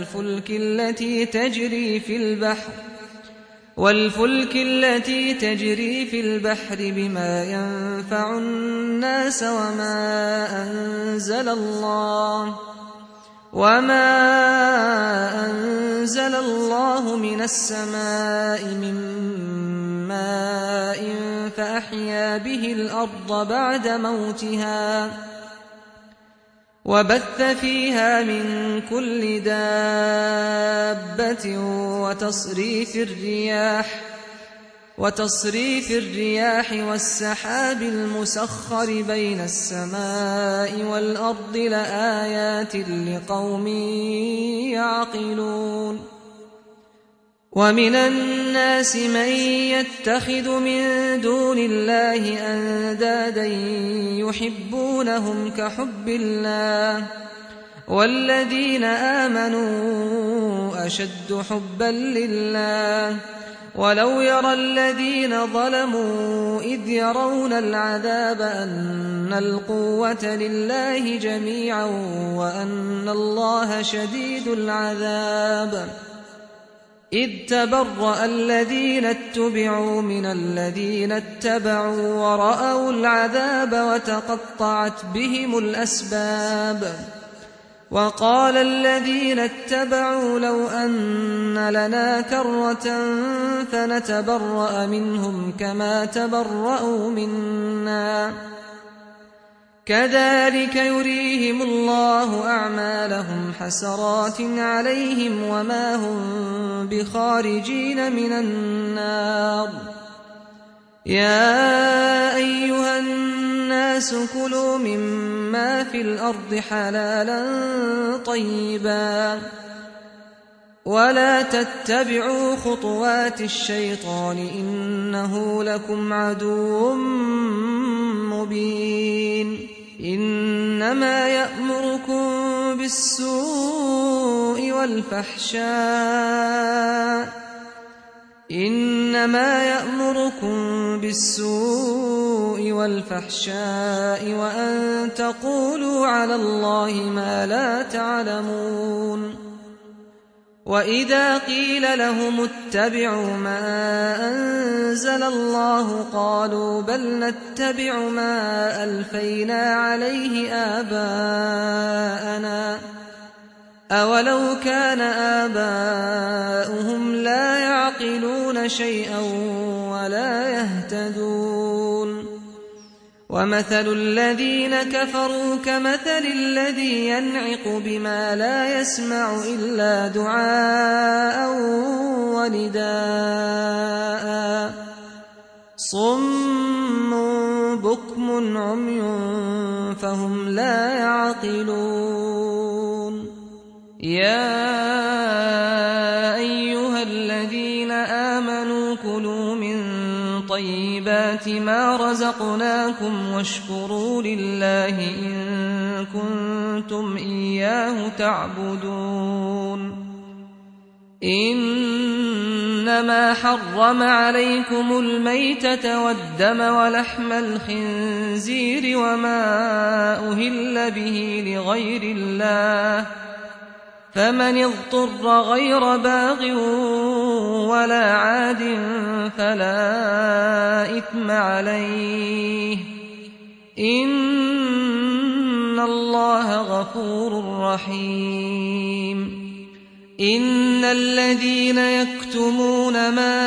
والفلك التي تجري في البحر بما ينفع الناس وما أنزل الله من السماء من ماء فأحيا به الأرض بعد موتها وبث فيها من كل دابة وتصريف الرياح والسحاب المسخر بين السماء والأرض لآيات لقوم يعقلون ومن الناس من يتخذ من دون الله أندادا يحبونهم كحب الله والذين آمنوا أشد حبا لله ولو يرى الذين ظلموا إذ يرون العذاب أن القوة لله جميعا وأن الله شديد العذاب إذ تبرأ الذين اتبعوا من الذين اتبعوا ورأوا العذاب وتقطعت بهم الأسباب وقال الذين اتبعوا لو أن لنا كرة فنتبرأ منهم كما تبرأوا منا كذلك يريهم الله أعمالهم حسرات عليهم وما هم بخارجين من النار يا أيها الناس كلوا مما في الأرض حلالا طيبا ولا تتبعوا خطوات الشيطان إنه لكم عدو مبين إنما يأمركم بالسوء والفحشاء وأن تقولوا على الله ما لا تعلمون وإذا قيل لهم اتبعوا ما أنزل الله قالوا بل نتبع ما ألفينا عليه آباءنا أولو كان آباؤهم لا يعقلون شيئا ولا يهتدون ومثل الذين كفروا كمثل الذي ينعق بما لا يسمع إلا دعاء ونداء صم بكم عمي فهم لا يعقلون يا أيها الذين آمنوا كلوا من طيبات ما رزقناكم واشكروا لله إن كنتم إياه تعبدون إنما حرم عليكم الميتة والدم ولحم الخنزير وما أهل به لغير الله فمن اضطر غير باغ ولا عاد فلا إثم عليه إن الله غفور رحيم إن الذين يكتمون ما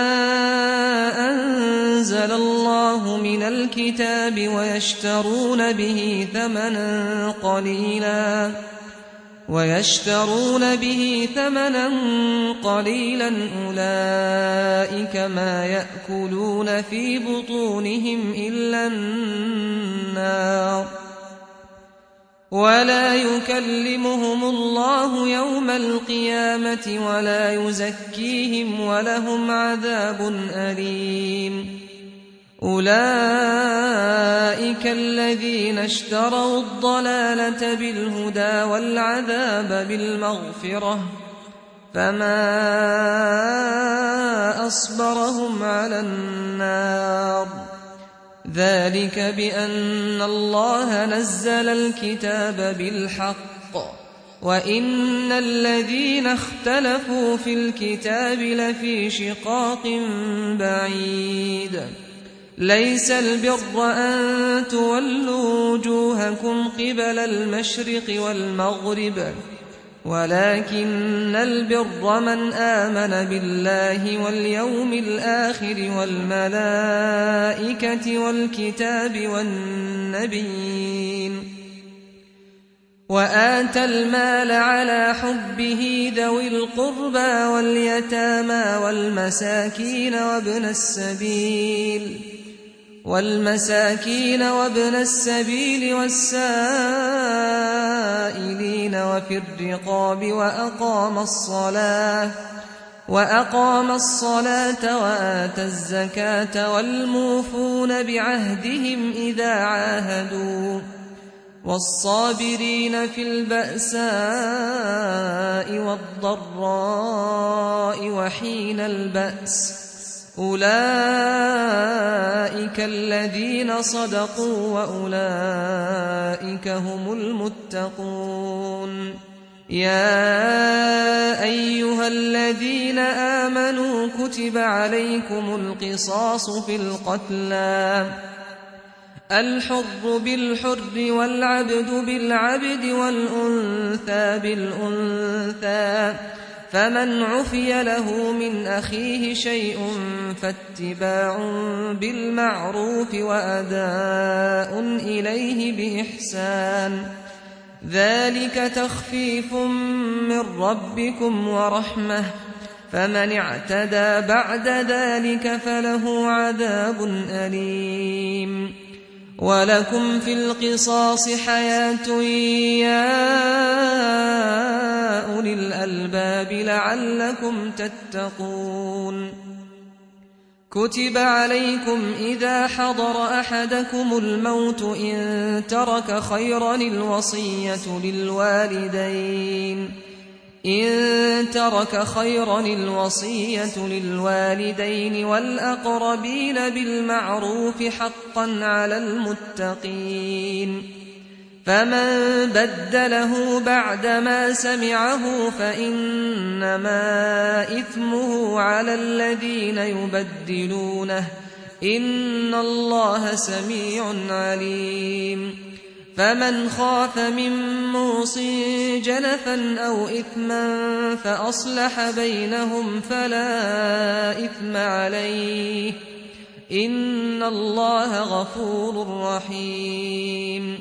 أنزل الله من الكتاب ويشترون به ثمنا قليلا أولئك ما يأكلون في بطونهم إلا النار ولا يكلمهم الله يوم القيامة ولا يزكيهم ولهم عذاب أليم أولئك الذين اشتروا الضلالة بالهدى والعذاب بالمغفرة فما أصبرهم على النار ذلك بأن الله نزل الكتاب بالحق وإن الذين اختلفوا في الكتاب لفي شقاق بعيد ليس البر أن تولوا وجوهكم قبل المشرق والمغرب ولكن البر من آمن بالله واليوم الآخر والملائكة والكتاب والنبيين وآتى المال على حبه ذوي القربى واليتامى وابن السبيل والسائلين وفي الرقاب وأقام الصلاة وآتى الزكاة والموفون بعهدهم إذا عاهدوا والصابرين في البأساء والضراء وحين البأس أولئك الذين صدقوا وأولئك هم المتقون يا أيها الذين آمنوا كتب عليكم القصاص في القتلى الحر بالحر والعبد بالعبد والأنثى بالأنثى فمن عفي له من أخيه شيء فاتباع بالمعروف وأداء إليه بإحسان ذلك تخفيف من ربكم ورحمة فمن اعتدى بعد ذلك فله عذاب أليم ولكم في القصاص حياة يا أولي الألباب لعلكم تتقون كتب عليكم إذا حضر أحدكم الموت إن ترك خيرا الوصية للوالدين والأقربين بالمعروف حقا على المتقين فمن بدله بعدما سمعه فإنما إثمه على الذين يبدلونه إن الله سميع عليم فمن خاف من موص جنفا أو إثما فأصلح بينهم فلا إثم عليه إن الله غفور رحيم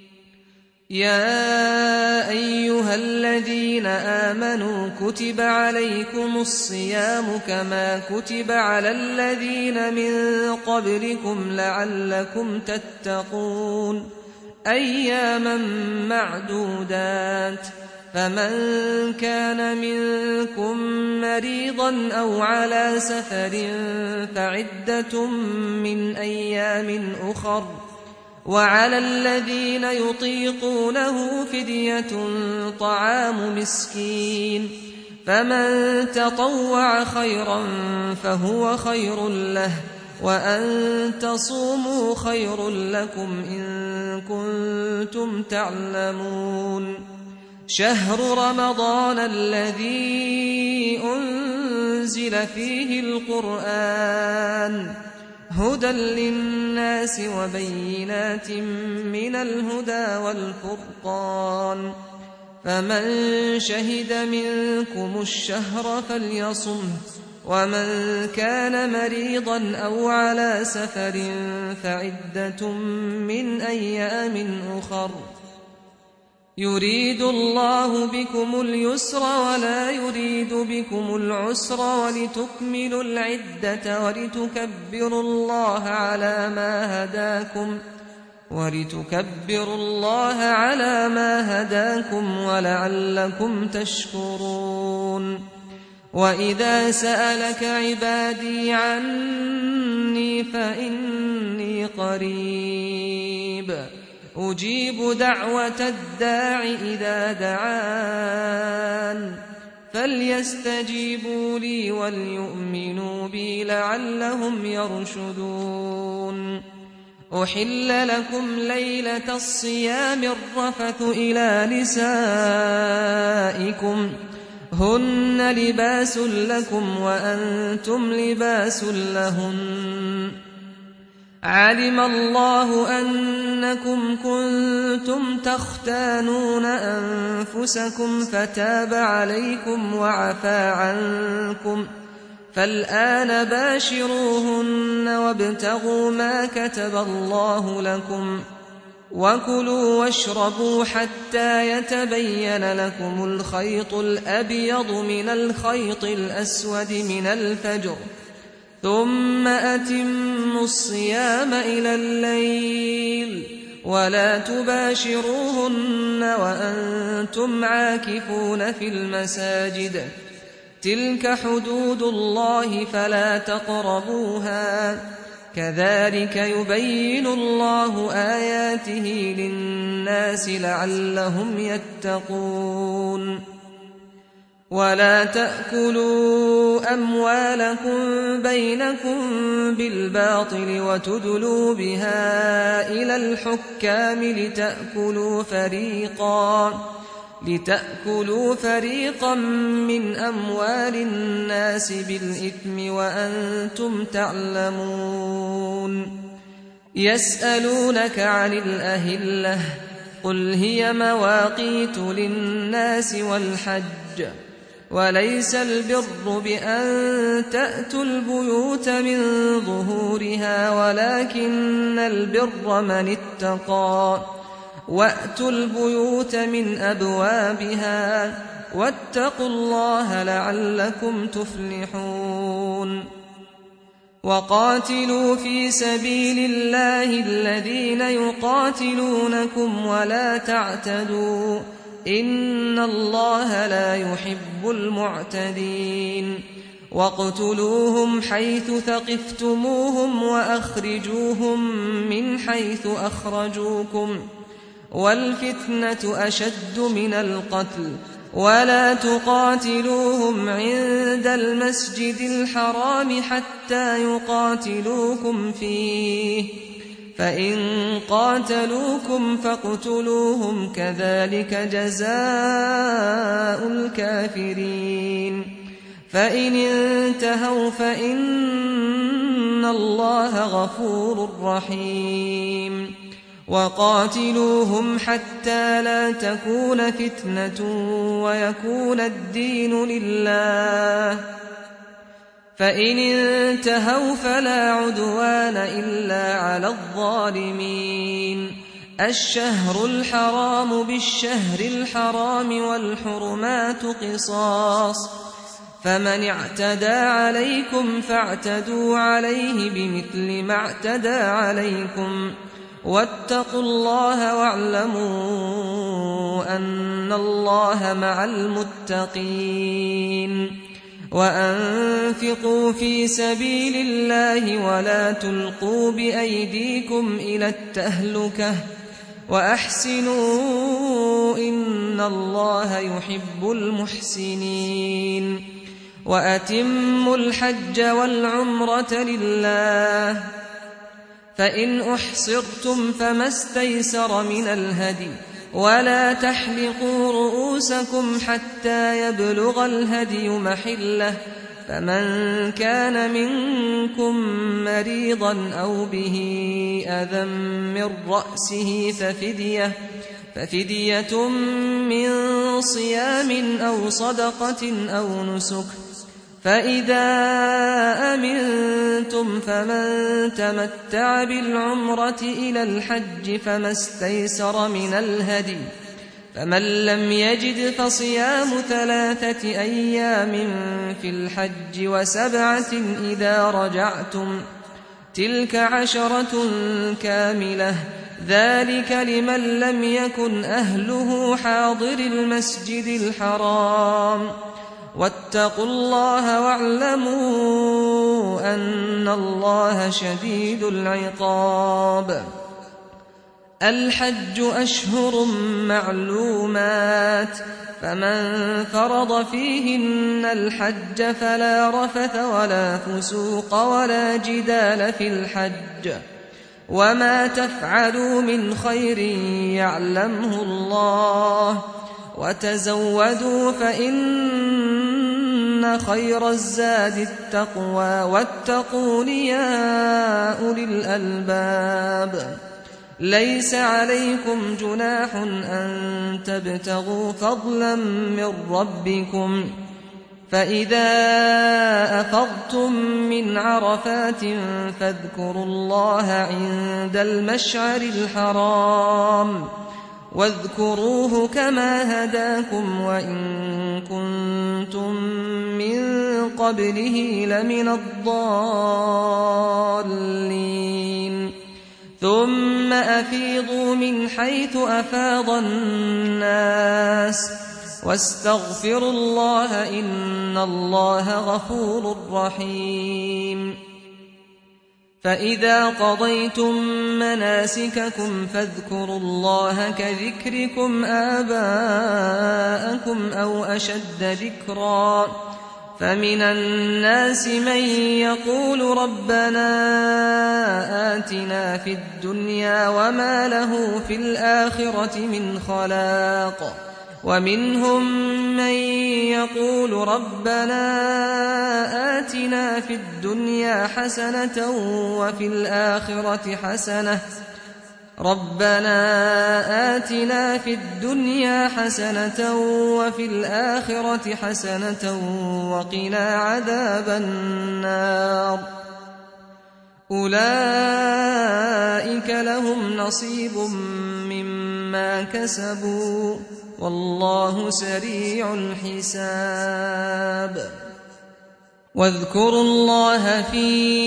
يا أيها الذين آمنوا كتب عليكم الصيام كما كتب على الذين من قبلكم لعلكم تتقون أياما معدودات فمن كان منكم مريضا أو على سفر فعدة من أيام أخر، وعلى الذين يطيقونه فدية طعام مسكين، فمن تطوع خيرا فهو خير له، وأن تصوموا خير لكم إن كنتم تعلمون. شهر رمضان الذي أنزل فيه القرآن هدى للناس وبينات من الهدى والفرقان، فمن شهد منكم الشهر فليصمه، ومن كان مريضا أو على سفر فعدة من أيام أخر، يريد الله بكم اليسر ولا يريد بكم العسر، ولتكملوا العدة ولتكبروا الله على ما هداكم ولعلكم تشكرون. وإذا سألك عبادي عني فإني قريب أجيب دعوة الداع إذا دعان، فليستجيبوا لي وليؤمنوا بي لعلهم يرشدون. أحل لكم ليلة الصيام الرفث إلى نسائكم هن لباس لكم وأنتم لباس لهن، علم الله أنكم كنتم تختانون أنفسكم فتاب عليكم وعفى عنكم، فالآن باشروهن وابتغوا ما كتب الله لكم، وكلوا واشربوا حتى يتبين لكم الخيط الأبيض من الخيط الأسود من الفجر، ثم أتموا الصيام إلى الليل، ولا تباشروهن وأنتم عاكفون في المساجد، تلك حدود الله فلا تقربوها، كذلك يبين الله آياته للناس لعلهم يتقون. ولا تأكلوا أموالكم بينكم بالباطل وتدلوا بها إلى الحكام لتأكلوا فريقا من أموال الناس بالإثم وأنتم تعلمون. يسألونك عن الأهلة قل هي مواقيت للناس والحج، وليس البر بأن تأتوا البيوت من ظهورها ولكن البر من اتقى، وأتوا البيوت من أبوابها واتقوا الله لعلكم تفلحون. وقاتلوا في سبيل الله الذين يقاتلونكم ولا تعتدوا إن الله لا يحب المعتدين. واقتلوهم حيث ثقفتموهم وأخرجوهم من حيث أخرجوكم، والفتنة أشد من القتل، ولا تقاتلوهم عند المسجد الحرام حتى يقاتلوكم فيه، فإن قاتلوكم فاقتلوهم كذلك جزاء الكافرين. فإن انتهوا فإن الله غفور رحيم. وقاتلوهم حتى لا تكون فتنة ويكون الدين لله، فإن انتهوا فلا عدوان إلا على الظالمين. الشهر الحرام بالشهر الحرام والحرمات قصاص، فمن اعتدى عليكم فاعتدوا عليه بمثل ما اعتدى عليكم، واتقوا الله واعلموا أن الله مع المتقين وأنفقوا في سبيل الله ولا تلقوا بأيديكم إلى التهلكة وأحسنوا إن الله يحب المحسنين وأتموا الحج والعمرة لله فإن أحصرتم فما استيسر من الهدي ولا تحلقوا رؤوسكم حتى يبلغ الهدي محله فمن كان منكم مريضا أو به أذى من رأسه ففدية من صيام أو صدقة أو نسك فإذا أمنتم فمن تمتع بالعمرة إلى الحج فما استيسر من الهدي فمن لم يجد فصيام 3 أيام في الحج و7 إذا رجعتم تلك 10 كاملة ذلك لمن لم يكن أهله حاضر المسجد الحرام واتقوا الله واعلموا أن الله شديد العقاب الحج أشهر معلومات فمن فرض فيهن الحج فلا رفث ولا فسوق ولا جدال في الحج وما تفعلوا من خير يعلمه الله وتزودوا فإن خير الزاد التقوى واتقون يا أولي الألباب ليس عليكم جناح أن تبتغوا فضلا من ربكم فإذا أفضتم من عرفات فاذكروا الله عند المشعر الحرام واذكروه كما هداكم وإن كنتم من قبله لمن الضالين ثم أفيضوا من حيث أفاض الناس واستغفروا الله إن الله غفور رحيم فإذا قضيتم مناسككم فاذكروا الله كذكركم آباءكم أو أشد ذكرا فمن الناس من يقول ربنا آتنا في الدنيا وما له في الآخرة من خلاق ومنهم من يقول ربنا آتنا في الدنيا حسنة وفي الآخرة حسنة وفي الآخرة حسنة وقنا عذاب النار أولئك لهم نصيب مما كسبوا والله سريع الحساب واذكروا الله في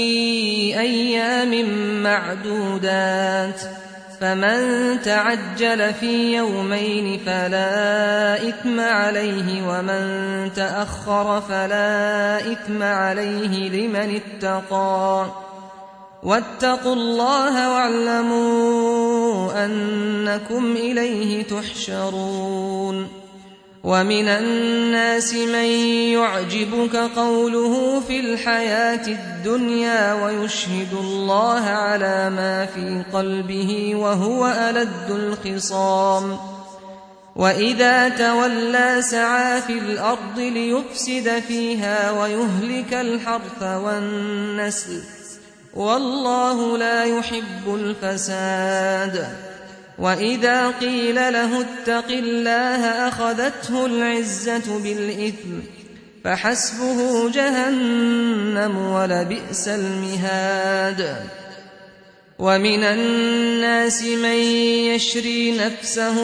أيام معدودات فمن تعجل في يومين فلا إثم عليه ومن تأخر فلا إثم عليه لمن اتقى واتقوا الله واعلموا أنكم إليه تحشرون ومن الناس من يعجبك قوله في الحياة الدنيا ويشهد الله على ما في قلبه وهو ألد الخصام وإذا تولى سعى في الأرض ليفسد فيها ويهلك الحرث والنسل والله لا يحب الفساد وإذا قيل له اتق الله أخذته العزة بالإثم فحسبه جهنم ولبئس المهاد ومن الناس من يشري نفسه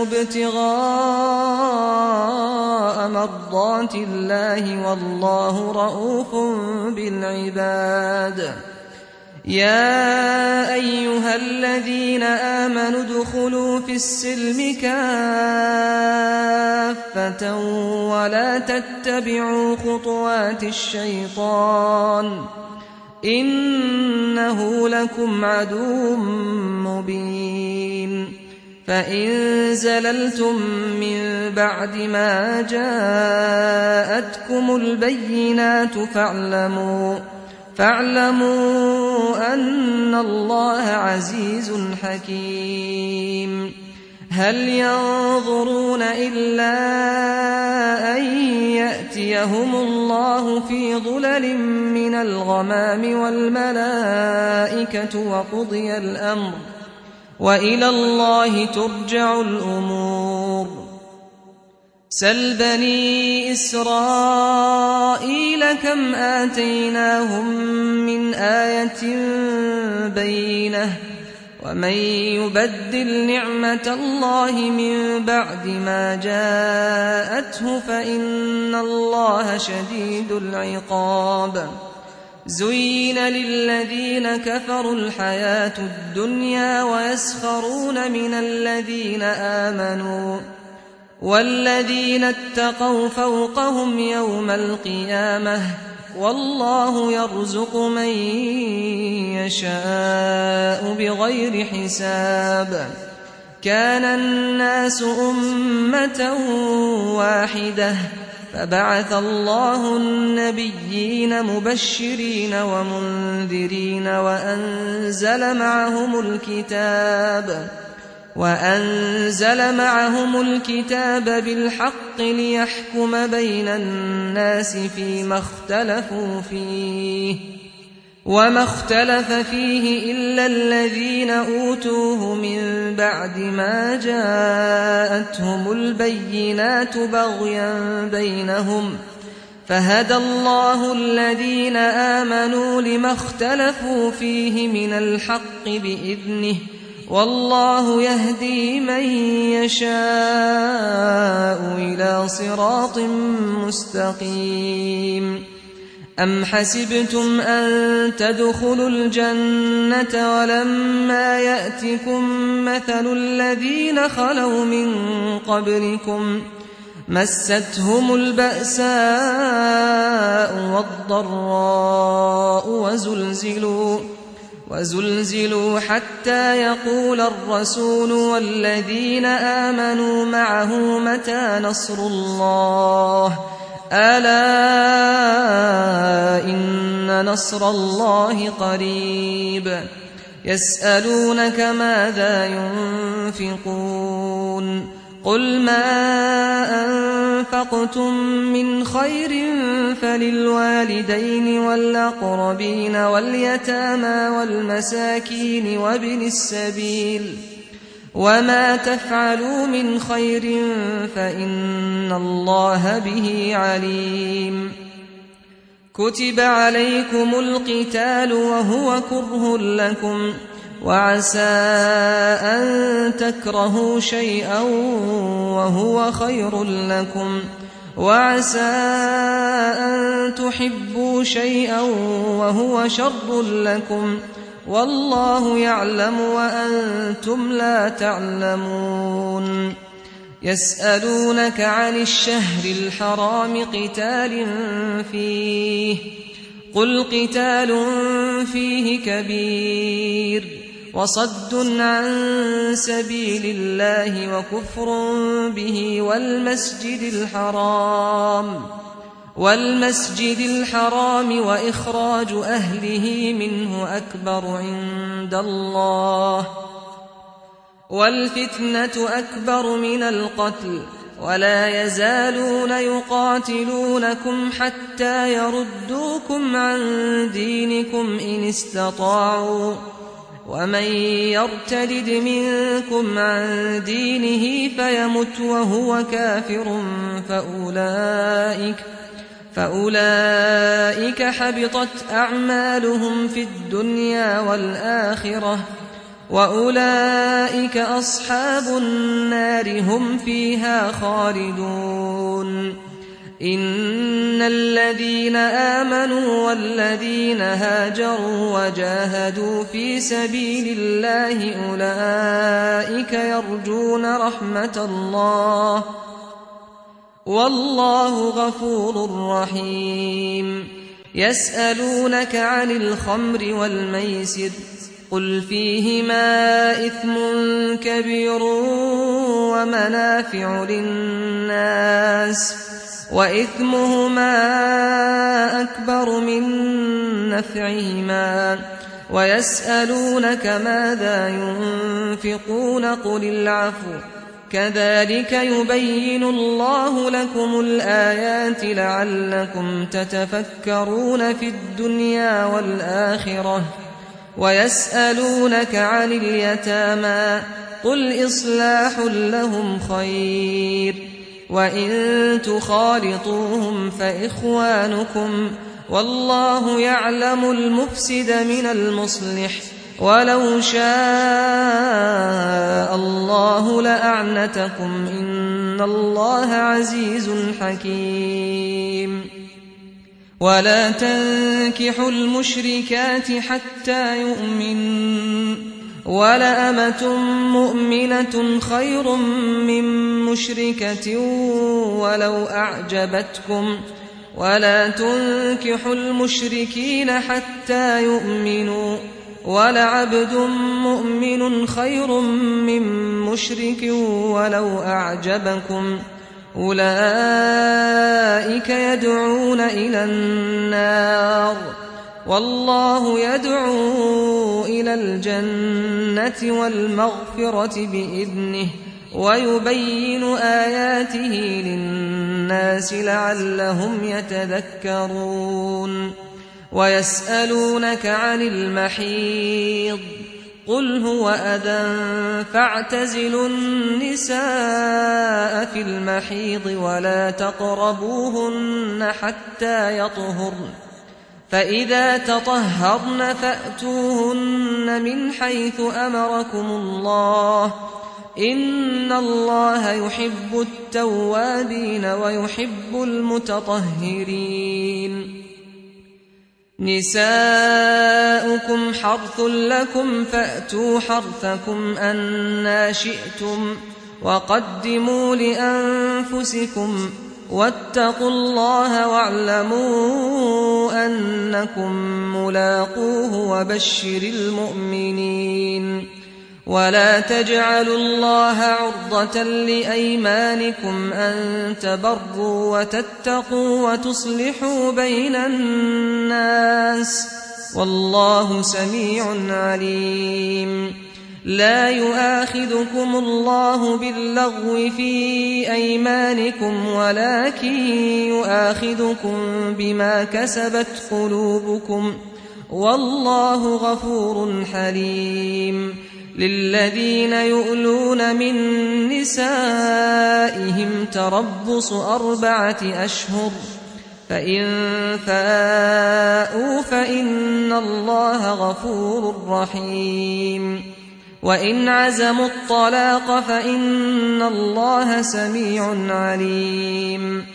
ابتغاء مرضات الله والله رؤوف بالعباد يا أيها الذين آمنوا ادخلوا في السلم كافة ولا تتبعوا خطوات الشيطان إنه لكم عدو مبين فإن زللتم من بعد ما جاءتكم البينات فاعلموا أن الله عزيز حكيم هل ينظرون إلا أن يأتيهم الله في ظلل من الغمام والملائكة وقضي الأمر وإلى الله ترجع الأمور سل بني إسرائيل كم آتيناهم من آية بينة ومن يبدل نعمة الله من بعد ما جاءته فإن الله شديد العقاب زين للذين كفروا الحياة الدنيا ويسخرون من الذين آمنوا والذين اتقوا فوقهم يوم القيامة والله يرزق من يشاء بغير حساب كان الناس أمة واحدة فبعث الله النبيين مبشرين ومنذرين وأنزل معهم الكتاب بالحق ليحكم بين الناس فيما اختلفوا فيه وما اختلف فيه إلا الذين أوتوه من بعد ما جاءتهم البينات بغيا بينهم فهدى الله الذين آمنوا لما اختلفوا فيه من الحق بإذنه والله يهدي من يشاء إلى صراط مستقيم أم حسبتم أن تدخلوا الجنة ولما يأتكم مثل الذين خلوا من قبلكم مستهم البأساء والضراء وزلزلوا حتى يقول الرسول والذين آمنوا معه متى نصر الله ألا إن نصر الله قريب يسألونك ماذا ينفقون قل ما أنفقتم من خير فللوالدين والأقربين واليتامى والمساكين وابن السبيل وما تفعلوا من خير فإن الله به عليم كتب عليكم القتال وهو كره لكم وعسى أن تكرهوا شيئا وهو خير لكم وعسى أن تحبوا شيئا وهو شر لكم والله يعلم وأنتم لا تعلمون يسألونك عن الشهر الحرام قتال فيه قل قتال فيه كبير وصد عن سبيل الله وكفر به والمسجد الحرام وإخراج أهله منه أكبر عند الله والفتنة أكبر من القتل ولا يزالون يقاتلونكم حتى يردوكم عن دينكم إن استطاعوا ومن يرتد منكم عن دينه فيمت وهو كافر فأولئك حبطت أعمالهم في الدنيا والآخرة وأولئك أصحاب النار هم فيها خالدون إن الذين آمنوا والذين هاجروا وجاهدوا في سبيل الله أولئك يرجون رحمة الله والله غفور رحيم يسألونك عن الخمر والميسر قل فيهما إثم كبير ومنافع للناس وإثمهما أكبر من نفعهما ويسألونك ماذا ينفقون قل العفو كذلك يبين الله لكم الآيات لعلكم تتفكرون في الدنيا والآخرة ويسألونك عن اليتامى قل إصلاح لهم خير وإن تخالطوهم فإخوانكم والله يعلم المفسد من المصلح ولو شاء الله لأعنتكم إن الله عزيز حكيم ولا تنكحوا المشركات حتى يؤمنوا ولأمة مؤمنة خير من مشركة ولو أعجبتكم ولا تنكحوا المشركين حتى يؤمنوا ولعبد مؤمن خير من مشرك ولو أعجبكم أولئك يدعون إلى النار والله يدعو إلى الجنة والمغفرة بإذنه ويبين آياته للناس لعلهم يتذكرون ويسألونك عن المحيض قل هو أذى فاعتزلوا النساء في المحيض ولا تقربوهن حتى يطهرن فإذا تطهرن فأتوهن من حيث أمركم الله إن الله يحب التوابين ويحب المتطهرين نساؤكم حرث لكم فأتوا حرثكم أنى شئتم وقدموا لأنفسكم واتقوا الله واعلموا أنكم ملاقوه وبشر المؤمنين ولا تجعلوا الله عرضة لأيمانكم أن تبروا وتتقوا وتصلحوا بين الناس والله سميع عليم لا يؤاخذكم الله باللغو في أيمانكم ولكن يؤاخذكم بما كسبت قلوبكم والله غفور حليم للذين يؤلون من نسائهم تربص 4 أشهر فإن فاءوا فإن الله غفور رحيم وإن عزموا الطلاق فإن الله سميع عليم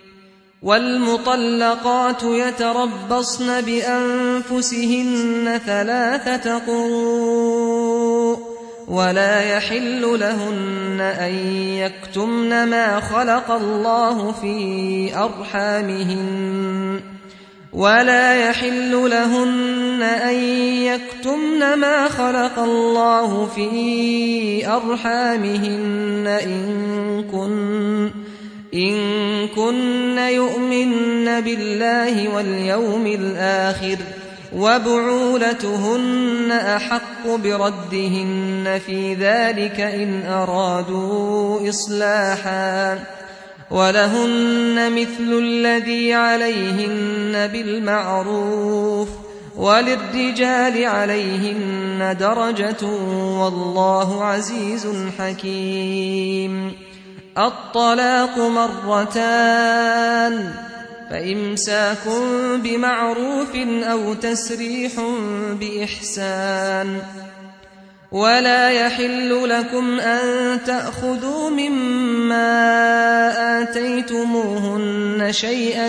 والمطلقات يتربصن بأنفسهن 3 قروء ولا يحل لهن أن يكتمن ما خلق الله في أرحامهن ولا يحل لهن أن يكتمن ما خلق الله في أرحامهن إن كن يؤمن بالله واليوم الآخر وبعولتهن أحق بردهن في ذلك إن أرادوا إصلاحا ولهن مثل الذي عليهن بالمعروف وللرجال عليهن درجة والله عزيز حكيم الطلاق 2 فإمساك بمعروف أو تسريح بإحسان ولا يحل لكم أن تأخذوا مما آتيتموهن شيئا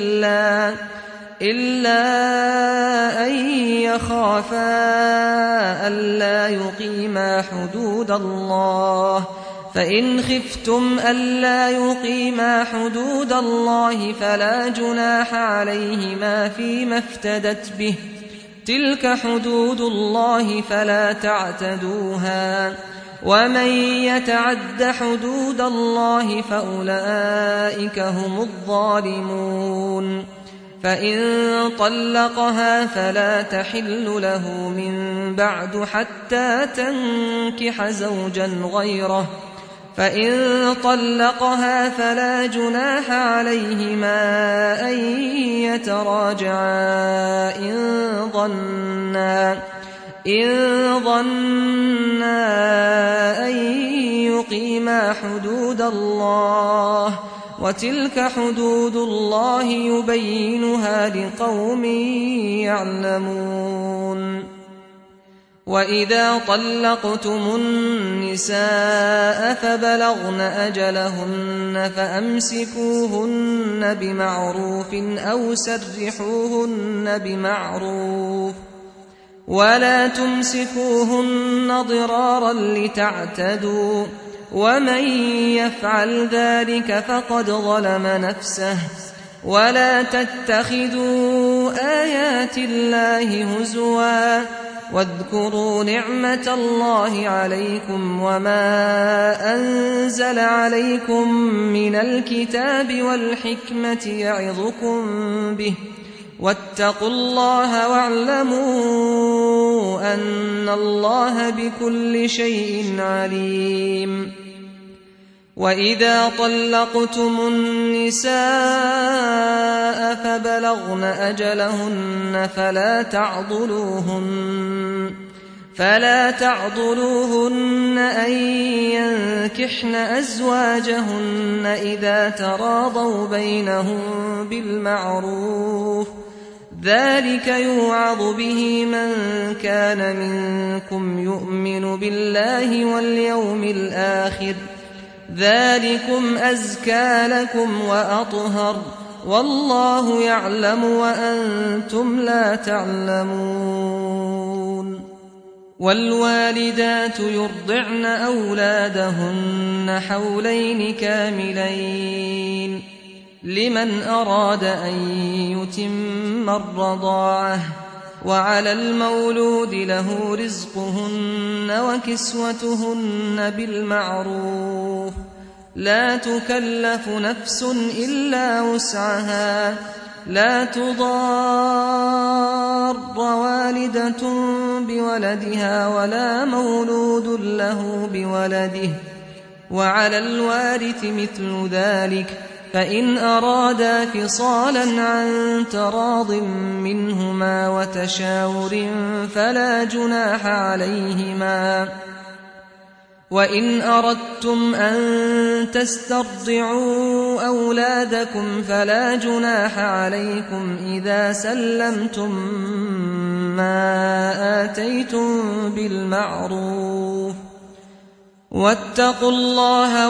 إلا أن يخافا ألا يقيما حدود الله، فإن خفتم ألا يقيما حدود الله فلا جناح عليهما فيما افتدت به، تلك حدود الله فلا تعتدوها، ومن يتعد حدود الله فأولئك هم الظالمون. فإن طلقها فلا تحل له من بعد حتى تنكح زوجا غيره، فإن طلقها فلا جناح عليهما أن يتراجعا إن ظنا أن يقيما حدود الله، وتلك حدود الله يبينها لقوم يعلمون. وإذا طلقتم النساء فبلغن أجلهن فأمسكوهن بمعروف أو سرحوهن بمعروف، ولا تمسكوهن ضرارا لتعتدوا، ومن يفعل ذلك فقد ظلم نفسه. ولا تتخذوا آيات الله هزوا، واذكروا نعمة الله عليكم وما أنزل عليكم من الكتاب والحكمة يعظكم به، واتقوا الله واعلموا أن الله بكل شيء عليم. وإذا طلقتم النساء فبلغن أجلهن فلا تعضلوهن أن ينكحن أزواجهن إذا تراضوا بينهم بالمعروف، ذلك يوعظ به من كان منكم يؤمن بالله واليوم الآخر، ذلكم أزكى لكم وأطهر، والله يعلم وأنتم لا تعلمون. والوالدات يرضعن أولادهن حولين كاملين لمن أراد أن يتم الرضاعة، وعلى المولود له رزقهن وكسوتهن بالمعروف، لا تكلف نفس إلا وسعها، لا تضار والدة بولدها ولا مولود له بولده، وعلى الوارث مثل ذلك، فإن أرادا فصالا عن تراض منهما وتشاور فلا جناح عليهما. وإن أردتم أن تسترضعوا أولادكم فلا جناح عليكم إذا سلمتم ما آتيتم بالمعروف، واتقوا الله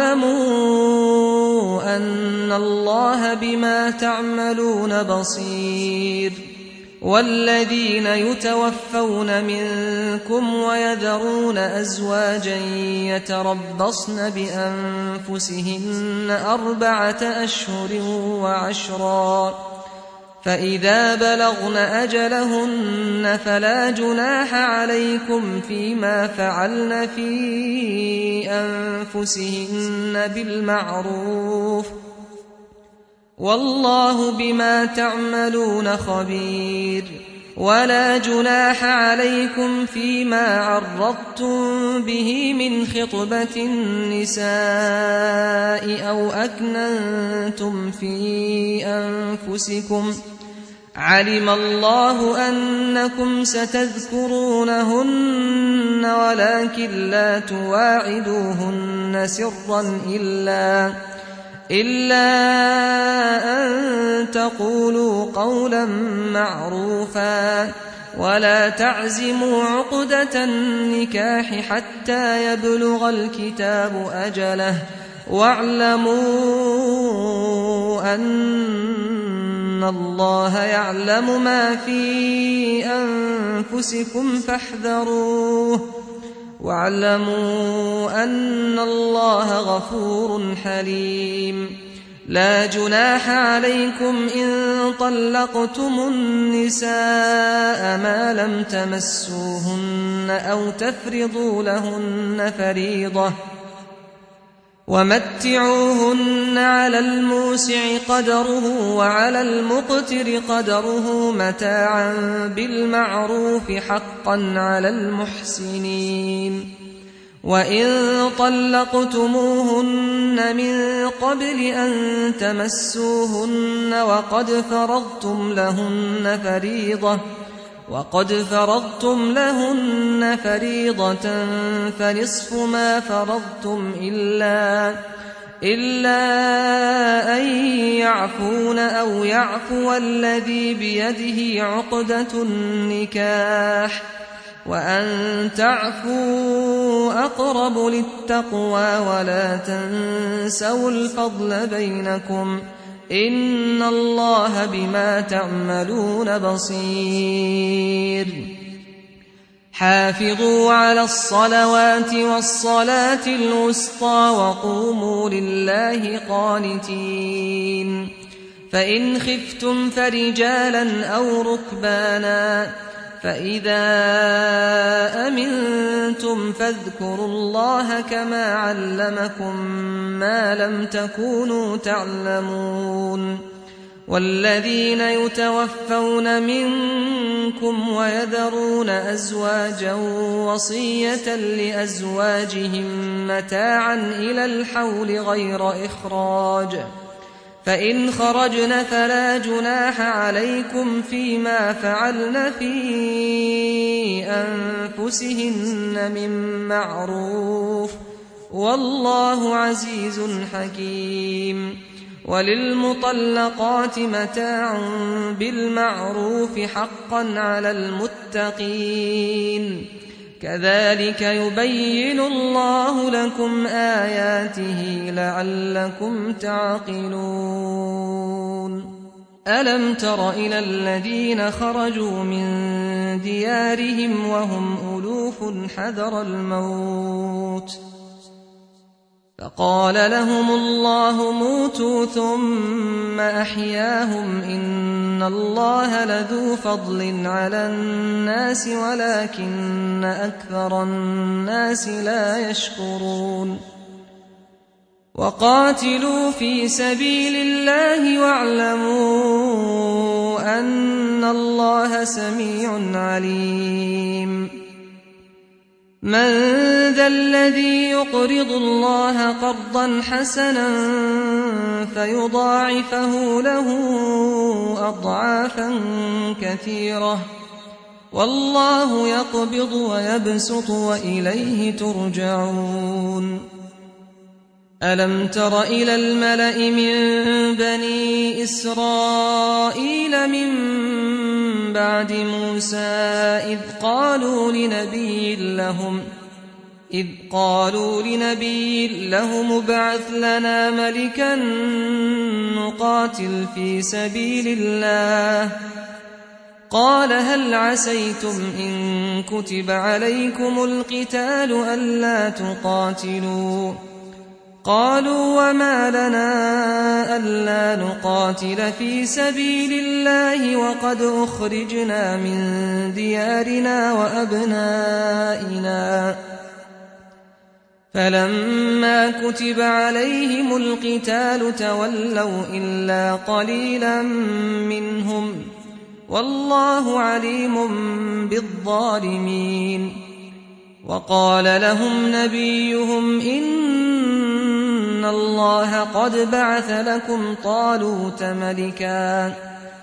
واعلموا أن الله بما تعملون بصير. والذين يتوفون منكم ويذرون أزواجا يتربصن بأنفسهن 4 أشهر وعشرا، فإذا بلغن أجلهن فلا جناح عليكم فيما فعلن في أنفسهن بالمعروف، والله بما تعملون خبير. ولا جناح عليكم فيما عرضتم به من خطبة النساء أو أكننتم في أنفسكم، علم الله أنكم ستذكرونهن ولكن لا تواعدوهن سرا إلا أن تقولوا قولا معروفا، ولا تعزموا عقدة النكاح حتى يبلغ الكتاب أجله واعلموا أن الله يعلم ما في أنفسكم فاحذروه واعلموا أن الله غفور حليم. لا جناح عليكم إن طلقتم النساء ما لم تمسوهن أو تفرضوا لهن فريضة ومتعوهن على الموسع قدره وعلى المقتر قدره متاعا بالمعروف حقا على المحسنين. وإن طلقتموهن من قبل أن تمسوهن وقد فرضتم لهن فريضة فنصف ما فرضتم إلا أن يعفون أو يعفو الذي بيده عقدة النكاح وأن تعفوا أقرب للتقوى ولا تنسوا الفضل بينكم إن الله بما تعملون بصير. حافظوا على الصلوات والصلاة الوسطى وقوموا لله قانتين. فإن خفتم فرجالا أو ركبانا فإذا أمنتم فاذكروا الله كما علمكم ما لم تكونوا تعلمون. والذين يتوفون منكم ويذرون أزواجا وصية لأزواجهم متاعا إلى الحول غير إخراج فإن خرجن فلا جناح عليكم فيما فعلن في أنفسهن من معروف والله عزيز حكيم. وللمطلقات متاع بالمعروف حقا على المتقين كذلك يبين الله لكم آياته لعلكم تعقلون. ألم تر إلى الذين خرجوا من ديارهم وهم ألوف حذر الموت فقال لهم الله موتوا ثم أحياهم إن الله لذو فضل على الناس ولكن أكثر الناس لا يشكرون. وقاتلوا في سبيل الله واعلموا أن الله سميع عليم. من ذا الذي يقرض الله قرضا حسنا فيضاعفه له أضعافا كثيرة والله يقبض ويبسط وإليه ترجعون. ألم تر إلى الملأ من بني إسرائيل من بعد موسى إذ قالوا لنبي لهم ابعث لنا ملكا نقاتل في سبيل الله قال هل عسيتم إن كتب عليكم القتال ألا تقاتلوا قالوا وما لنا ألا نقاتل في سبيل الله وقد أخرجنا من ديارنا وأبنائنا فلما كتب عليهم القتال تولوا إلا قليلا منهم والله عليم بالظالمين. وقال لهم نبيهم إن الله قد بعث لكم طالوت ملكا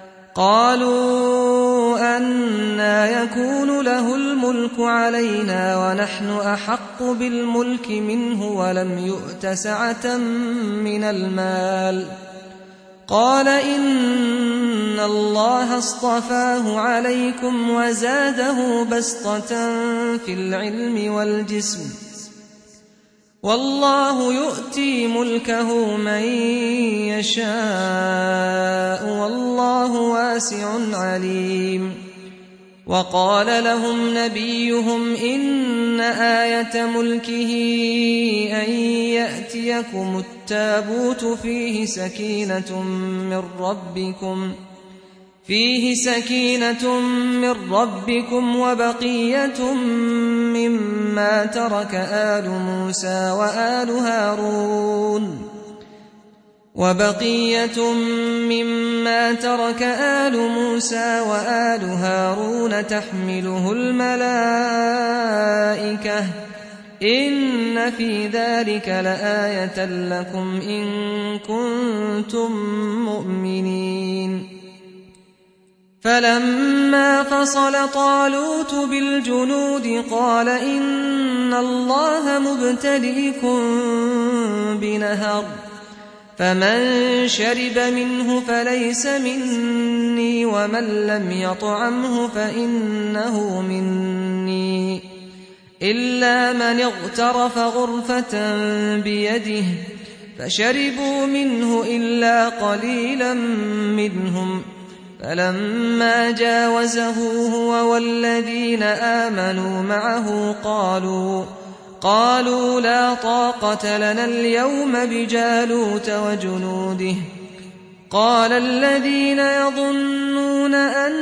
قالوا أنى يكون له الملك علينا ونحن أحق بالملك منه ولم يؤت سعة من المال قال إن الله اصطفاه عليكم وزاده بسطة في العلم والجسم والله يؤتي ملكه من يشاء والله واسع عليم وقال لهم نبيهم إن آية ملكه أن يأتيكم التابوت فيه سكينة من ربكم وبقية مما ترك آل موسى وآل هارون تحمله الملائكة إن في ذلك لآية لكم إن كنتم مؤمنين فلما فصل طالوت بالجنود قال إن الله مبتليكم بنهر فمن شرب منه فليس مني ومن لم يطعمه فإنه مني إلا من اغترف غرفة بيده فشربوا منه إلا قليلا منهم فلما جاوزه هو والذين آمنوا معه قالوا لا طاقة لنا اليوم بجالوت وجنوده قال الذين يظنون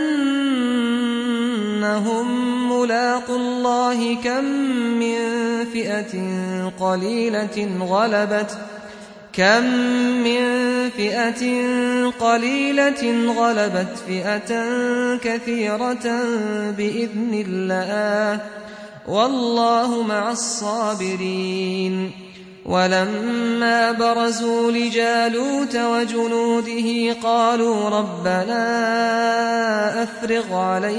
أنهم ملاقو الله كم من فئة قليلة غلبت فئة كثيرة بإذن الله والله مع الصابرين ولما برزوا لجالوت وجنوده قالوا ربنا أفرغ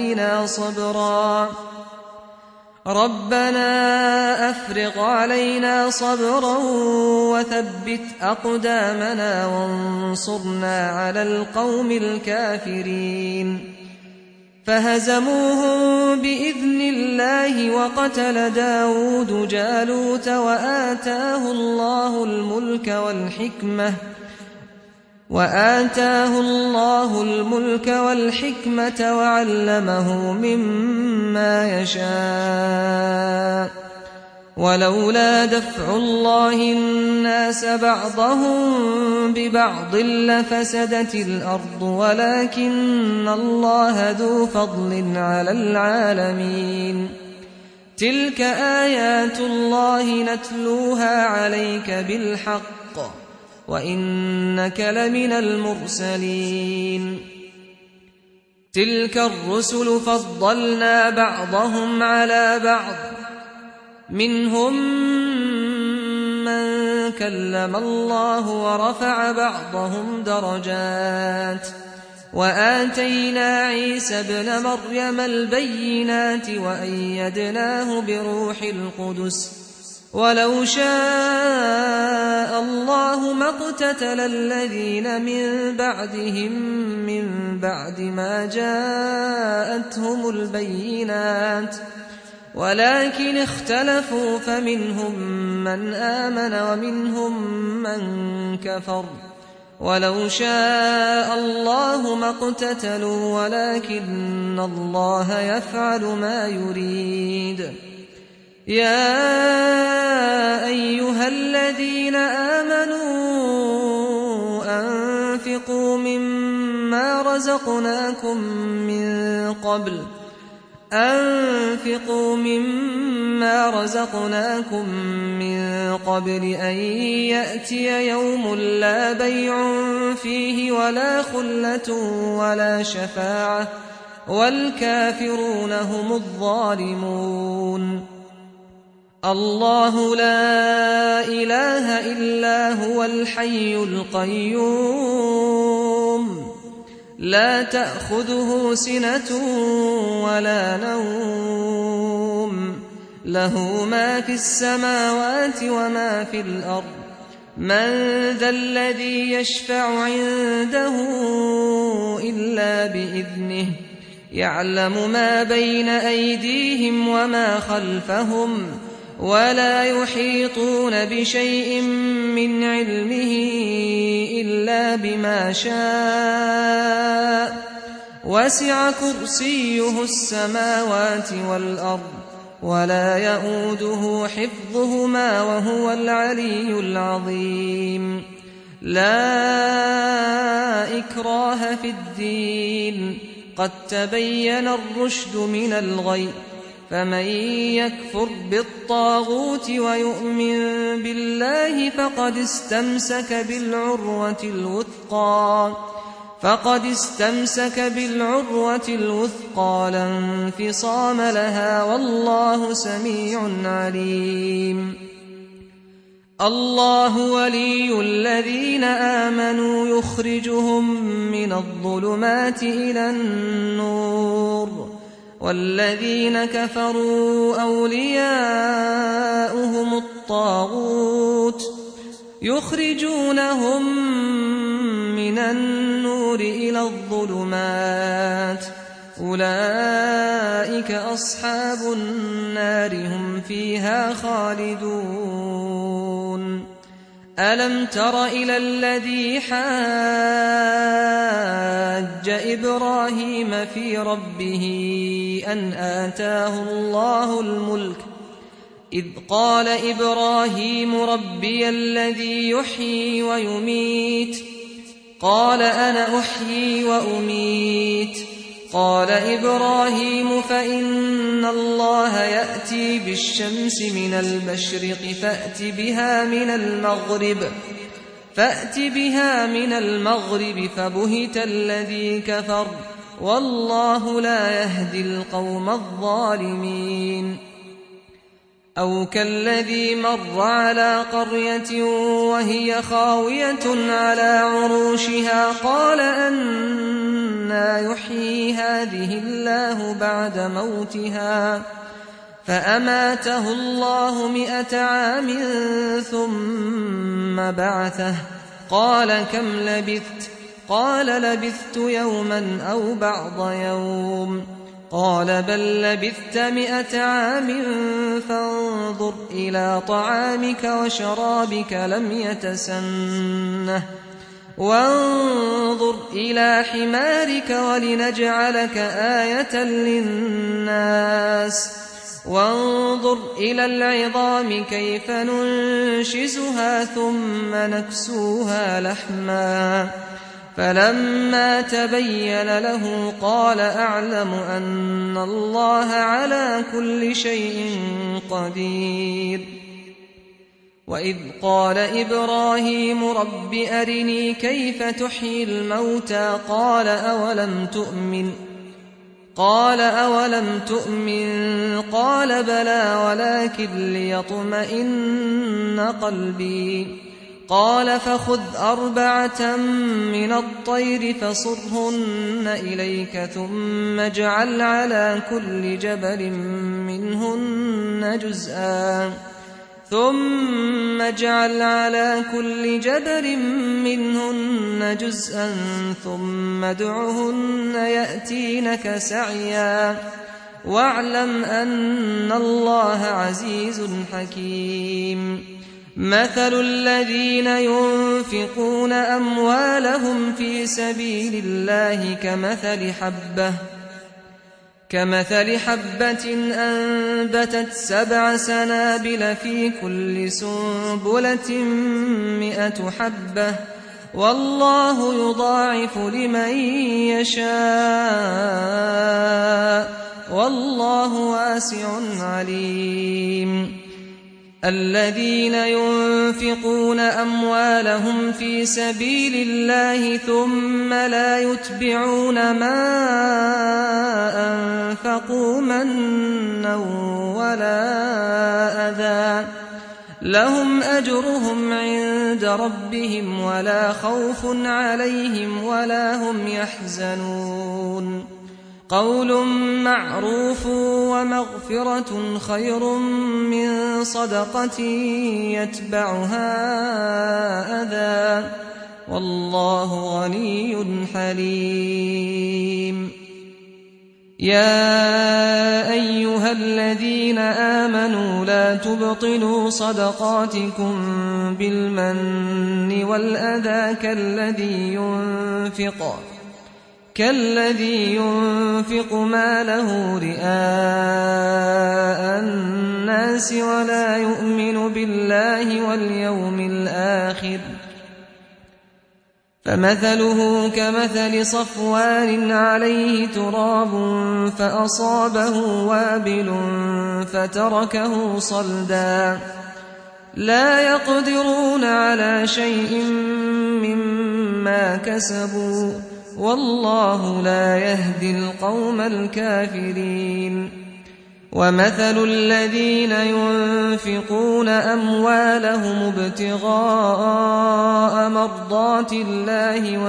علينا صبرا وثبت أقدامنا وانصرنا على القوم الكافرين فهزموهم بإذن الله وقتل داود جالوت وآتاه الله الملك والحكمة وعلمه مما يشاء ولولا دفع الله الناس بعضهم ببعض لفسدت الأرض ولكن الله ذو فضل على العالمين تلك آيات الله نتلوها عليك بالحق وإنك لمن المرسلين تلك الرسل فضلنا بعضهم على بعض منهم من كلم الله ورفع بعضهم درجات وآتينا عيسى ابن مريم البينات وأيدناه بروح القدس ولو شاء الله ما اقتتل الذين من بعدهم من بعد ما جاءتهم البينات ولكن اختلفوا فمنهم من آمن ومنهم من كفر ولو شاء الله ما اقتتلوا ولكن الله يفعل ما يريد يا أيها الذين آمنوا أنفقوا مما رزقناكم من قبل أن يأتي يوم لا بيع فيه ولا خلة ولا شفاعة والكافرون هم الظالمون الله لا إله إلا هو الحي القيوم لا تأخذه سنة ولا نوم له ما في السماوات وما في الأرض من ذا الذي يشفع عنده إلا بإذنه يعلم ما بين أيديهم وما خلفهم ولا يحيطون بشيء من علمه إلا بما شاء وسع كرسيه السماوات والأرض ولا يئوده حفظهما وهو العلي العظيم لا إكراه في الدين قد تبين الرشد من الغي فمن يكفر بالطاغوت ويؤمن بالله فقد استمسك بالعروة الوثقى لا انفصام لها والله سميع عليم الله ولي الذين آمنوا يخرجهم من الظلمات إلى النور والذين كفروا أولياؤهم الطاغوت يخرجونهم من النور إلى الظلمات أولئك أصحاب النار هم فيها خالدون ألم تر إلى الذي حاج إبراهيم في ربه أن آتاه الله الملك إذ قال إبراهيم ربي الذي يحيي ويميت قال أنا أحيي وأميت قال إبراهيم فإن الله يأتي بالشمس من المشرق فأت بها من المغرب فبهت الذي كفر والله لا يهدي القوم الظالمين أو كالذي مر على قرية وهي خاوية على عروشها قال أنى يحيي هذه الله بعد موتها فأماته الله 100 عام ثم بعثه قال كم لبثت قال لبثت يوما أو بعض يوم قال بل لبثت 100 عام فانظر إلى طعامك وشرابك لم يتسنه وانظر إلى حمارك ولنجعلك آية للناس وانظر إلى العظام كيف ننشزها ثم نكسوها لحما فلما تبين له قال أعلم أن الله على كل شيء قدير وإذ قال إبراهيم رب أرني كيف تحيي الموتى قال أولم تؤمن قال بلى ولكن ليطمئن قلبي قال فخذ 4 من الطير فصرهن إليك ثم اجعل على كل جبل منهن جزءا ثم ادعهن يأتينك سعيا واعلم أن الله عزيز حكيم مثل الذين ينفقون أموالهم في سبيل الله كمثل حبة أنبتت 7 سنابل في كل سنبلة 100 حبة والله يضاعف لمن يشاء والله واسع عليم الذين ينفقون أموالهم في سبيل الله ثم لا يتبعون ما أنفقوا منا ولا أذى لهم أجرهم عند ربهم ولا خوف عليهم ولا هم يحزنون قول معروف ومغفرة خير من صدقة يتبعها والله غني حليم. يا أيها الذين آمنوا لا تبطلوا صدقاتكم بالمن والأذى كالذي ينفق ماله رئاء الناس ولا يؤمن بالله واليوم الآخر، فمثله كمثل صفوان عليه تراب فأصابه وابل فتركه صلدا، لا يقدرون على شيء مما كسبوا، والله لا يهدي القوم الكافرين. ومثل الذين ينفقون أموالهم ابتغاء مرضات الله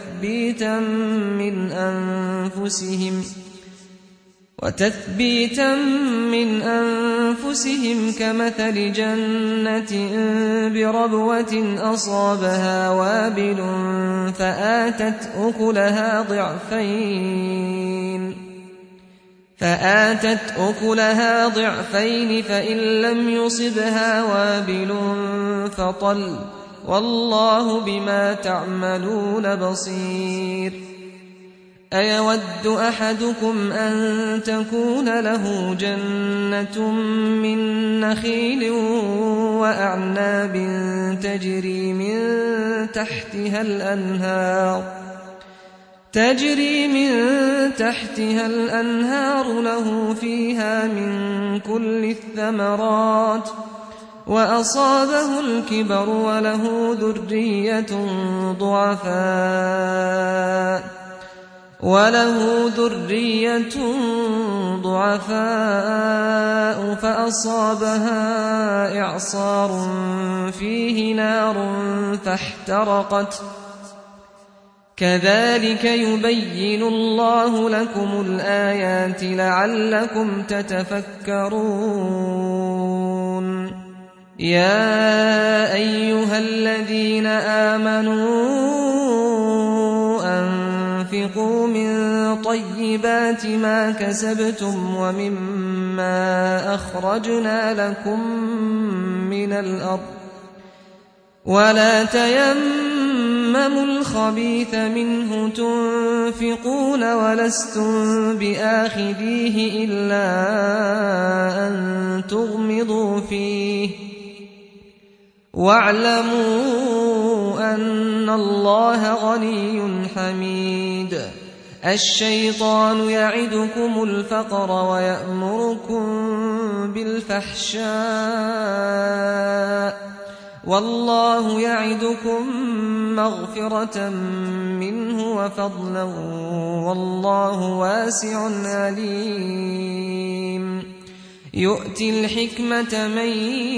وتثبيتا من أنفسهم كمثل جنة بربوة أصابها وابل فآتت أكلها ضعفين فإن لم يصبها وابل فطل، والله بما تعملون بصير. أيود أحدكم أن تكون له جنة من نخيل وأعناب تجري من تحتها الأنهار له فيها من كل الثمرات، وأصابه الكبر وله ذرية ضعفاء فأصابها إعصار فيه نار فاحترقت. كذلك يبين الله لكم الآيات لعلكم تتفكرون. يا أيها الذين آمنوا أنفقوا من طيبات ما كسبتم ومما أخرجنا لكم من الأرض، ولا تيمموا الخبيث منه تنفقون ولستم بآخذيه إلا أن تغمضوا فيه، واعلموا أن الله غني حميد. الشيطان يعدكم الفقر ويأمركم بالفحشاء، والله يعدكم مغفرة منه وفضلا، والله واسع عليم. يؤتي الحكمة من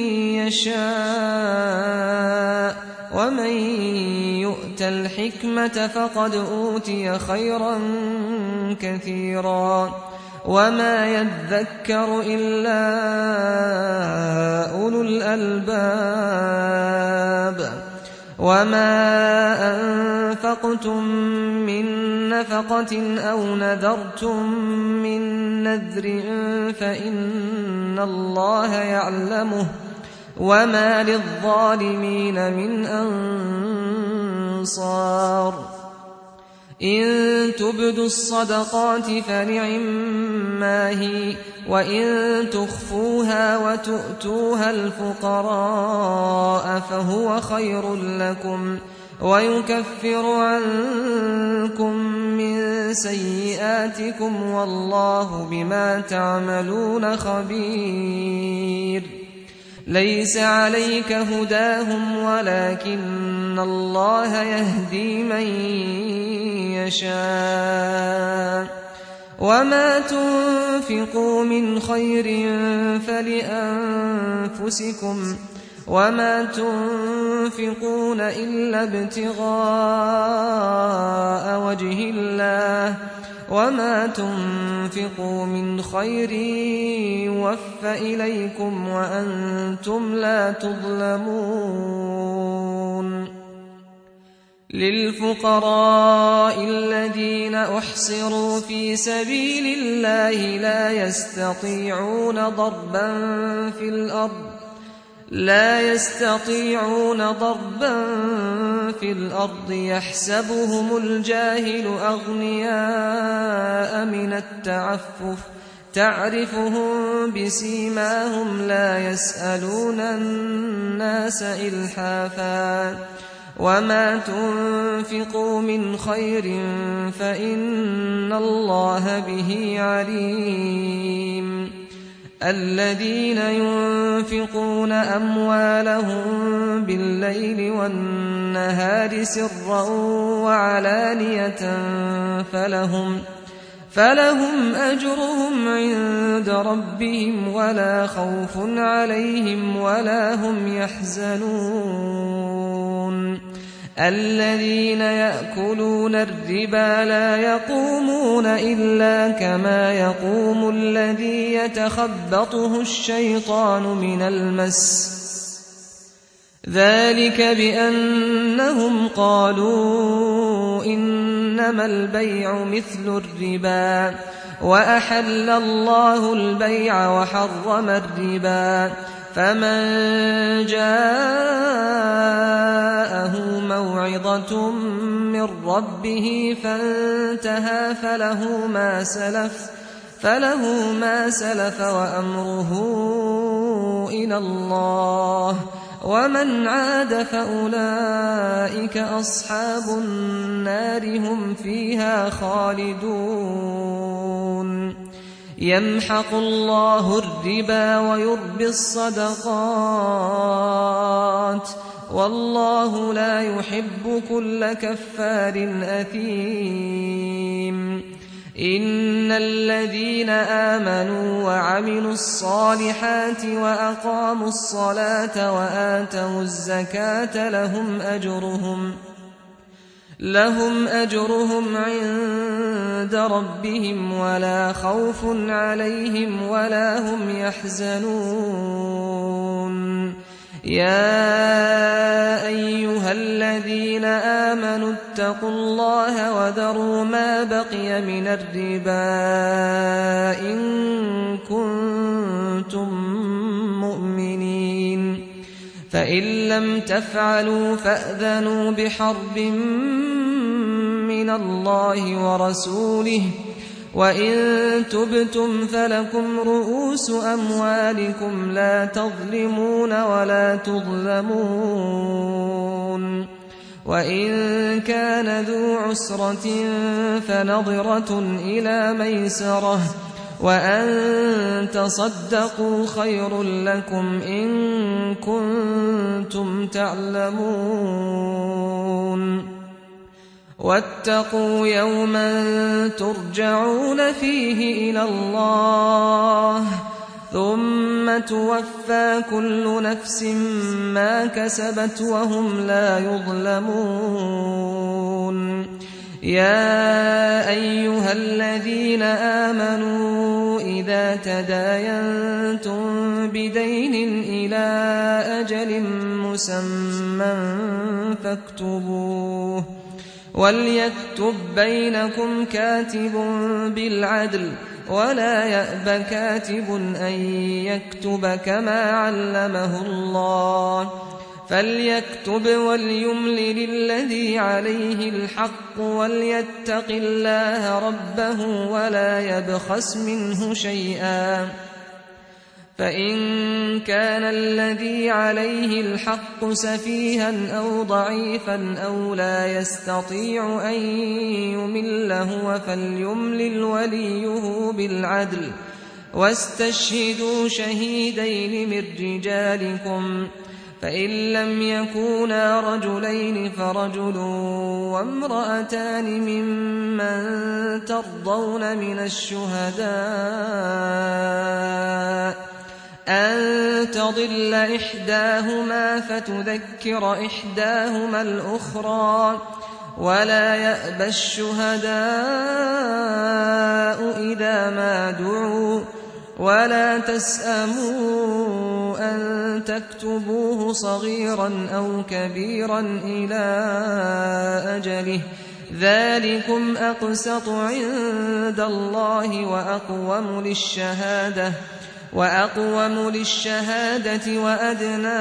يشاء، ومن يؤت الحكمة فقد أوتي خيرا كثيرا، وما يذكر إلا أولو الألباب. وما أنفقتم من نفقة أو نذرتم من نذر فإن الله يعلمه، وما للظالمين من أنصار. إن تبدوا الصدقات فنعما هي، وإن تخفوها وتؤتوها الفقراء فهو خير لكم، ويكفر عنكم من سيئاتكم، والله بما تعملون خبير. ليس عليك هداهم ولكن الله يهدي من يشاء، وما تنفقوا من خير فلأنفسكم، وما تنفقون إلا ابتغاء وجه الله، وما تنفقوا من خير يوفى إليكم وأنتم لا تظلمون. للفقراء الذين أحصروا في سبيل الله لا يستطيعون ضربا في الأرض يحسبهم الجاهل أغنياء من التعفف تعرفهم بسيماهم لا يسألون الناس إلحافا وما تنفقوا من خير فإن الله به عليم الذين ينفقون أموالهم بالليل والنهار سرا وعلانية فلهم أجرهم عند ربهم ولا خوف عليهم ولا هم يحزنون الذين يأكلون الربا لا يقومون إلا كما يقوم الذي يتخبطه الشيطان من المس ذلك بأنهم قالوا إنما البيع مثل الربا وأحل الله البيع وحرم الربا فمن جاءه موعظة من ربه فانتهى فله ما سلف وأمره إلى الله ومن عاد فأولئك أصحاب النار هم فيها خالدون يمحق الله الربا ويربي الصدقات والله لا يحب كل كفار أثيم إن الذين آمنوا وعملوا الصالحات وأقاموا الصلاة وآتوا الزكاة لهم أجرهم عند ربهم ولا خوف عليهم ولا هم يحزنون يا أيها الذين آمنوا اتقوا الله وذروا ما بقي من الربا إن كنتم مؤمنين فإن لم تفعلوا فأذنوا بحرب من الله ورسوله وإن تبتم فلكم رؤوس أموالكم لا تظلمون ولا تظلمون وإن كان ذو عسرة فنظرة إلى ميسرة وأن تصدقوا خير لكم إن كنتم تعلمون واتقوا يوما ترجعون فيه إلى الله ثم توفى كل نفس ما كسبت وهم لا يظلمون يا أيها الذين آمنوا إذا تداينتم بدين إلى أجل مسمى فاكتبوه وليكتب بينكم كاتب بالعدل ولا يأب كاتب أن يكتب كما علمه الله فليكتب وليملل الذي عليه الحق وليتق الله ربه ولا يبخس منه شيئا فإن كان الذي عليه الحق سفيها أو ضعيفا أو لا يستطيع أن يمل هو فليملل وليه بالعدل واستشهدوا شهيدين من رجالكم فإن لم يكونا رجلين فرجل وامرأتان ممن ترضون من الشهداء أن تضل إحداهما فتذكر إحداهما الأخرى ولا يأبى الشهداء إذا ما دعوا ولا تسأموا أن تكتبوه صغيرا أو كبيرا إلى أجله ذلكم أقسط عند الله وأقوم للشهادة وأدنى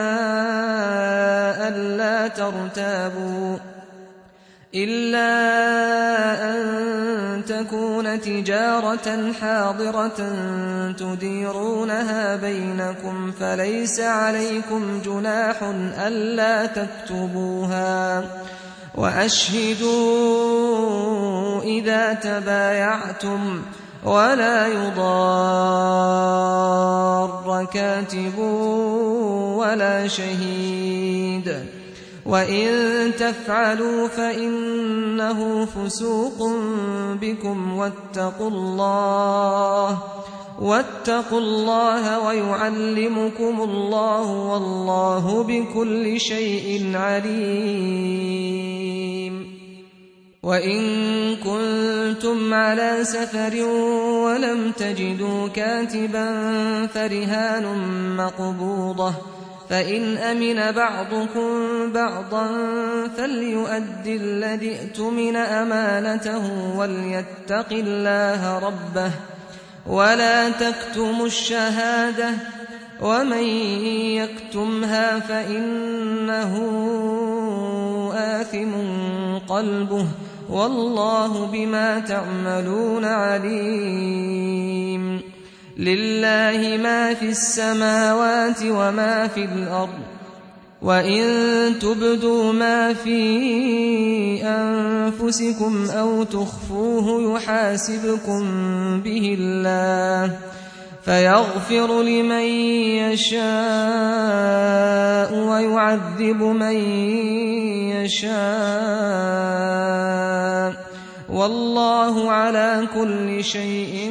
ألا ترتابوا إلا أن تكون تجارة حاضرة تديرونها بينكم فليس عليكم جناح ألا تكتبوها وأشهدوا إذا تبايعتم ولا يضار كاتب ولا شهيد وإن تفعلوا فإنه فسوق بكم واتقوا الله ويعلمكم الله والله بكل شيء عليم وإن كنتم على سفر ولم تجدوا كاتبا فرهان مقبوضة فإن أمن بعضكم بعضا فليؤد الذي ائتمن أمانته وليتق الله ربه ولا تكتموا الشهادة ومن يكتمها فإنه آثم قلبه والله بما تعملون عليم لله ما في السماوات وما في الأرض وإن تبدوا ما في أنفسكم أو تخفوه يحاسبكم به الله فيغفر لمن يشاء ويعذب من يشاء والله على كل شيء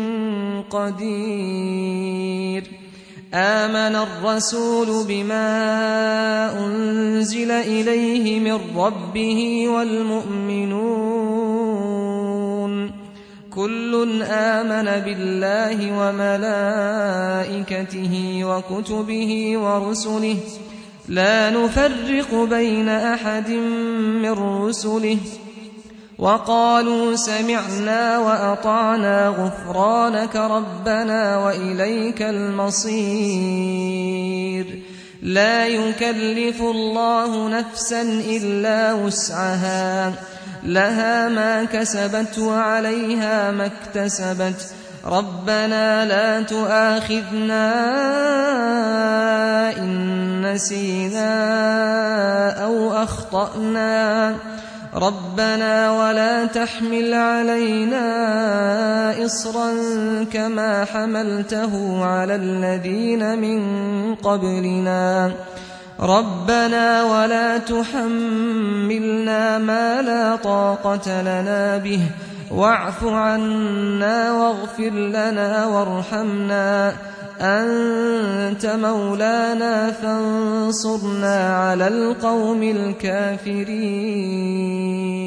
قدير آمن الرسول بما أنزل إليه من ربه والمؤمنون كل آمن بالله وملائكته وكتبه ورسله لا نفرق بين أحد من رسله وقالوا سمعنا وأطعنا غفرانك ربنا وإليك المصير لا يكلف الله نفسا إلا وسعها لها ما كسبت وعليها ما اكتسبت ربنا لا تؤاخذنا إن نسينا أو أخطأنا ربنا ولا تحمل علينا إصرا كما حملته على الذين من قبلنا ربنا ولا تحملنا ما لا طاقة لنا به واعف عنا واغفر لنا وارحمنا أنت مولانا فانصرنا على القوم الكافرين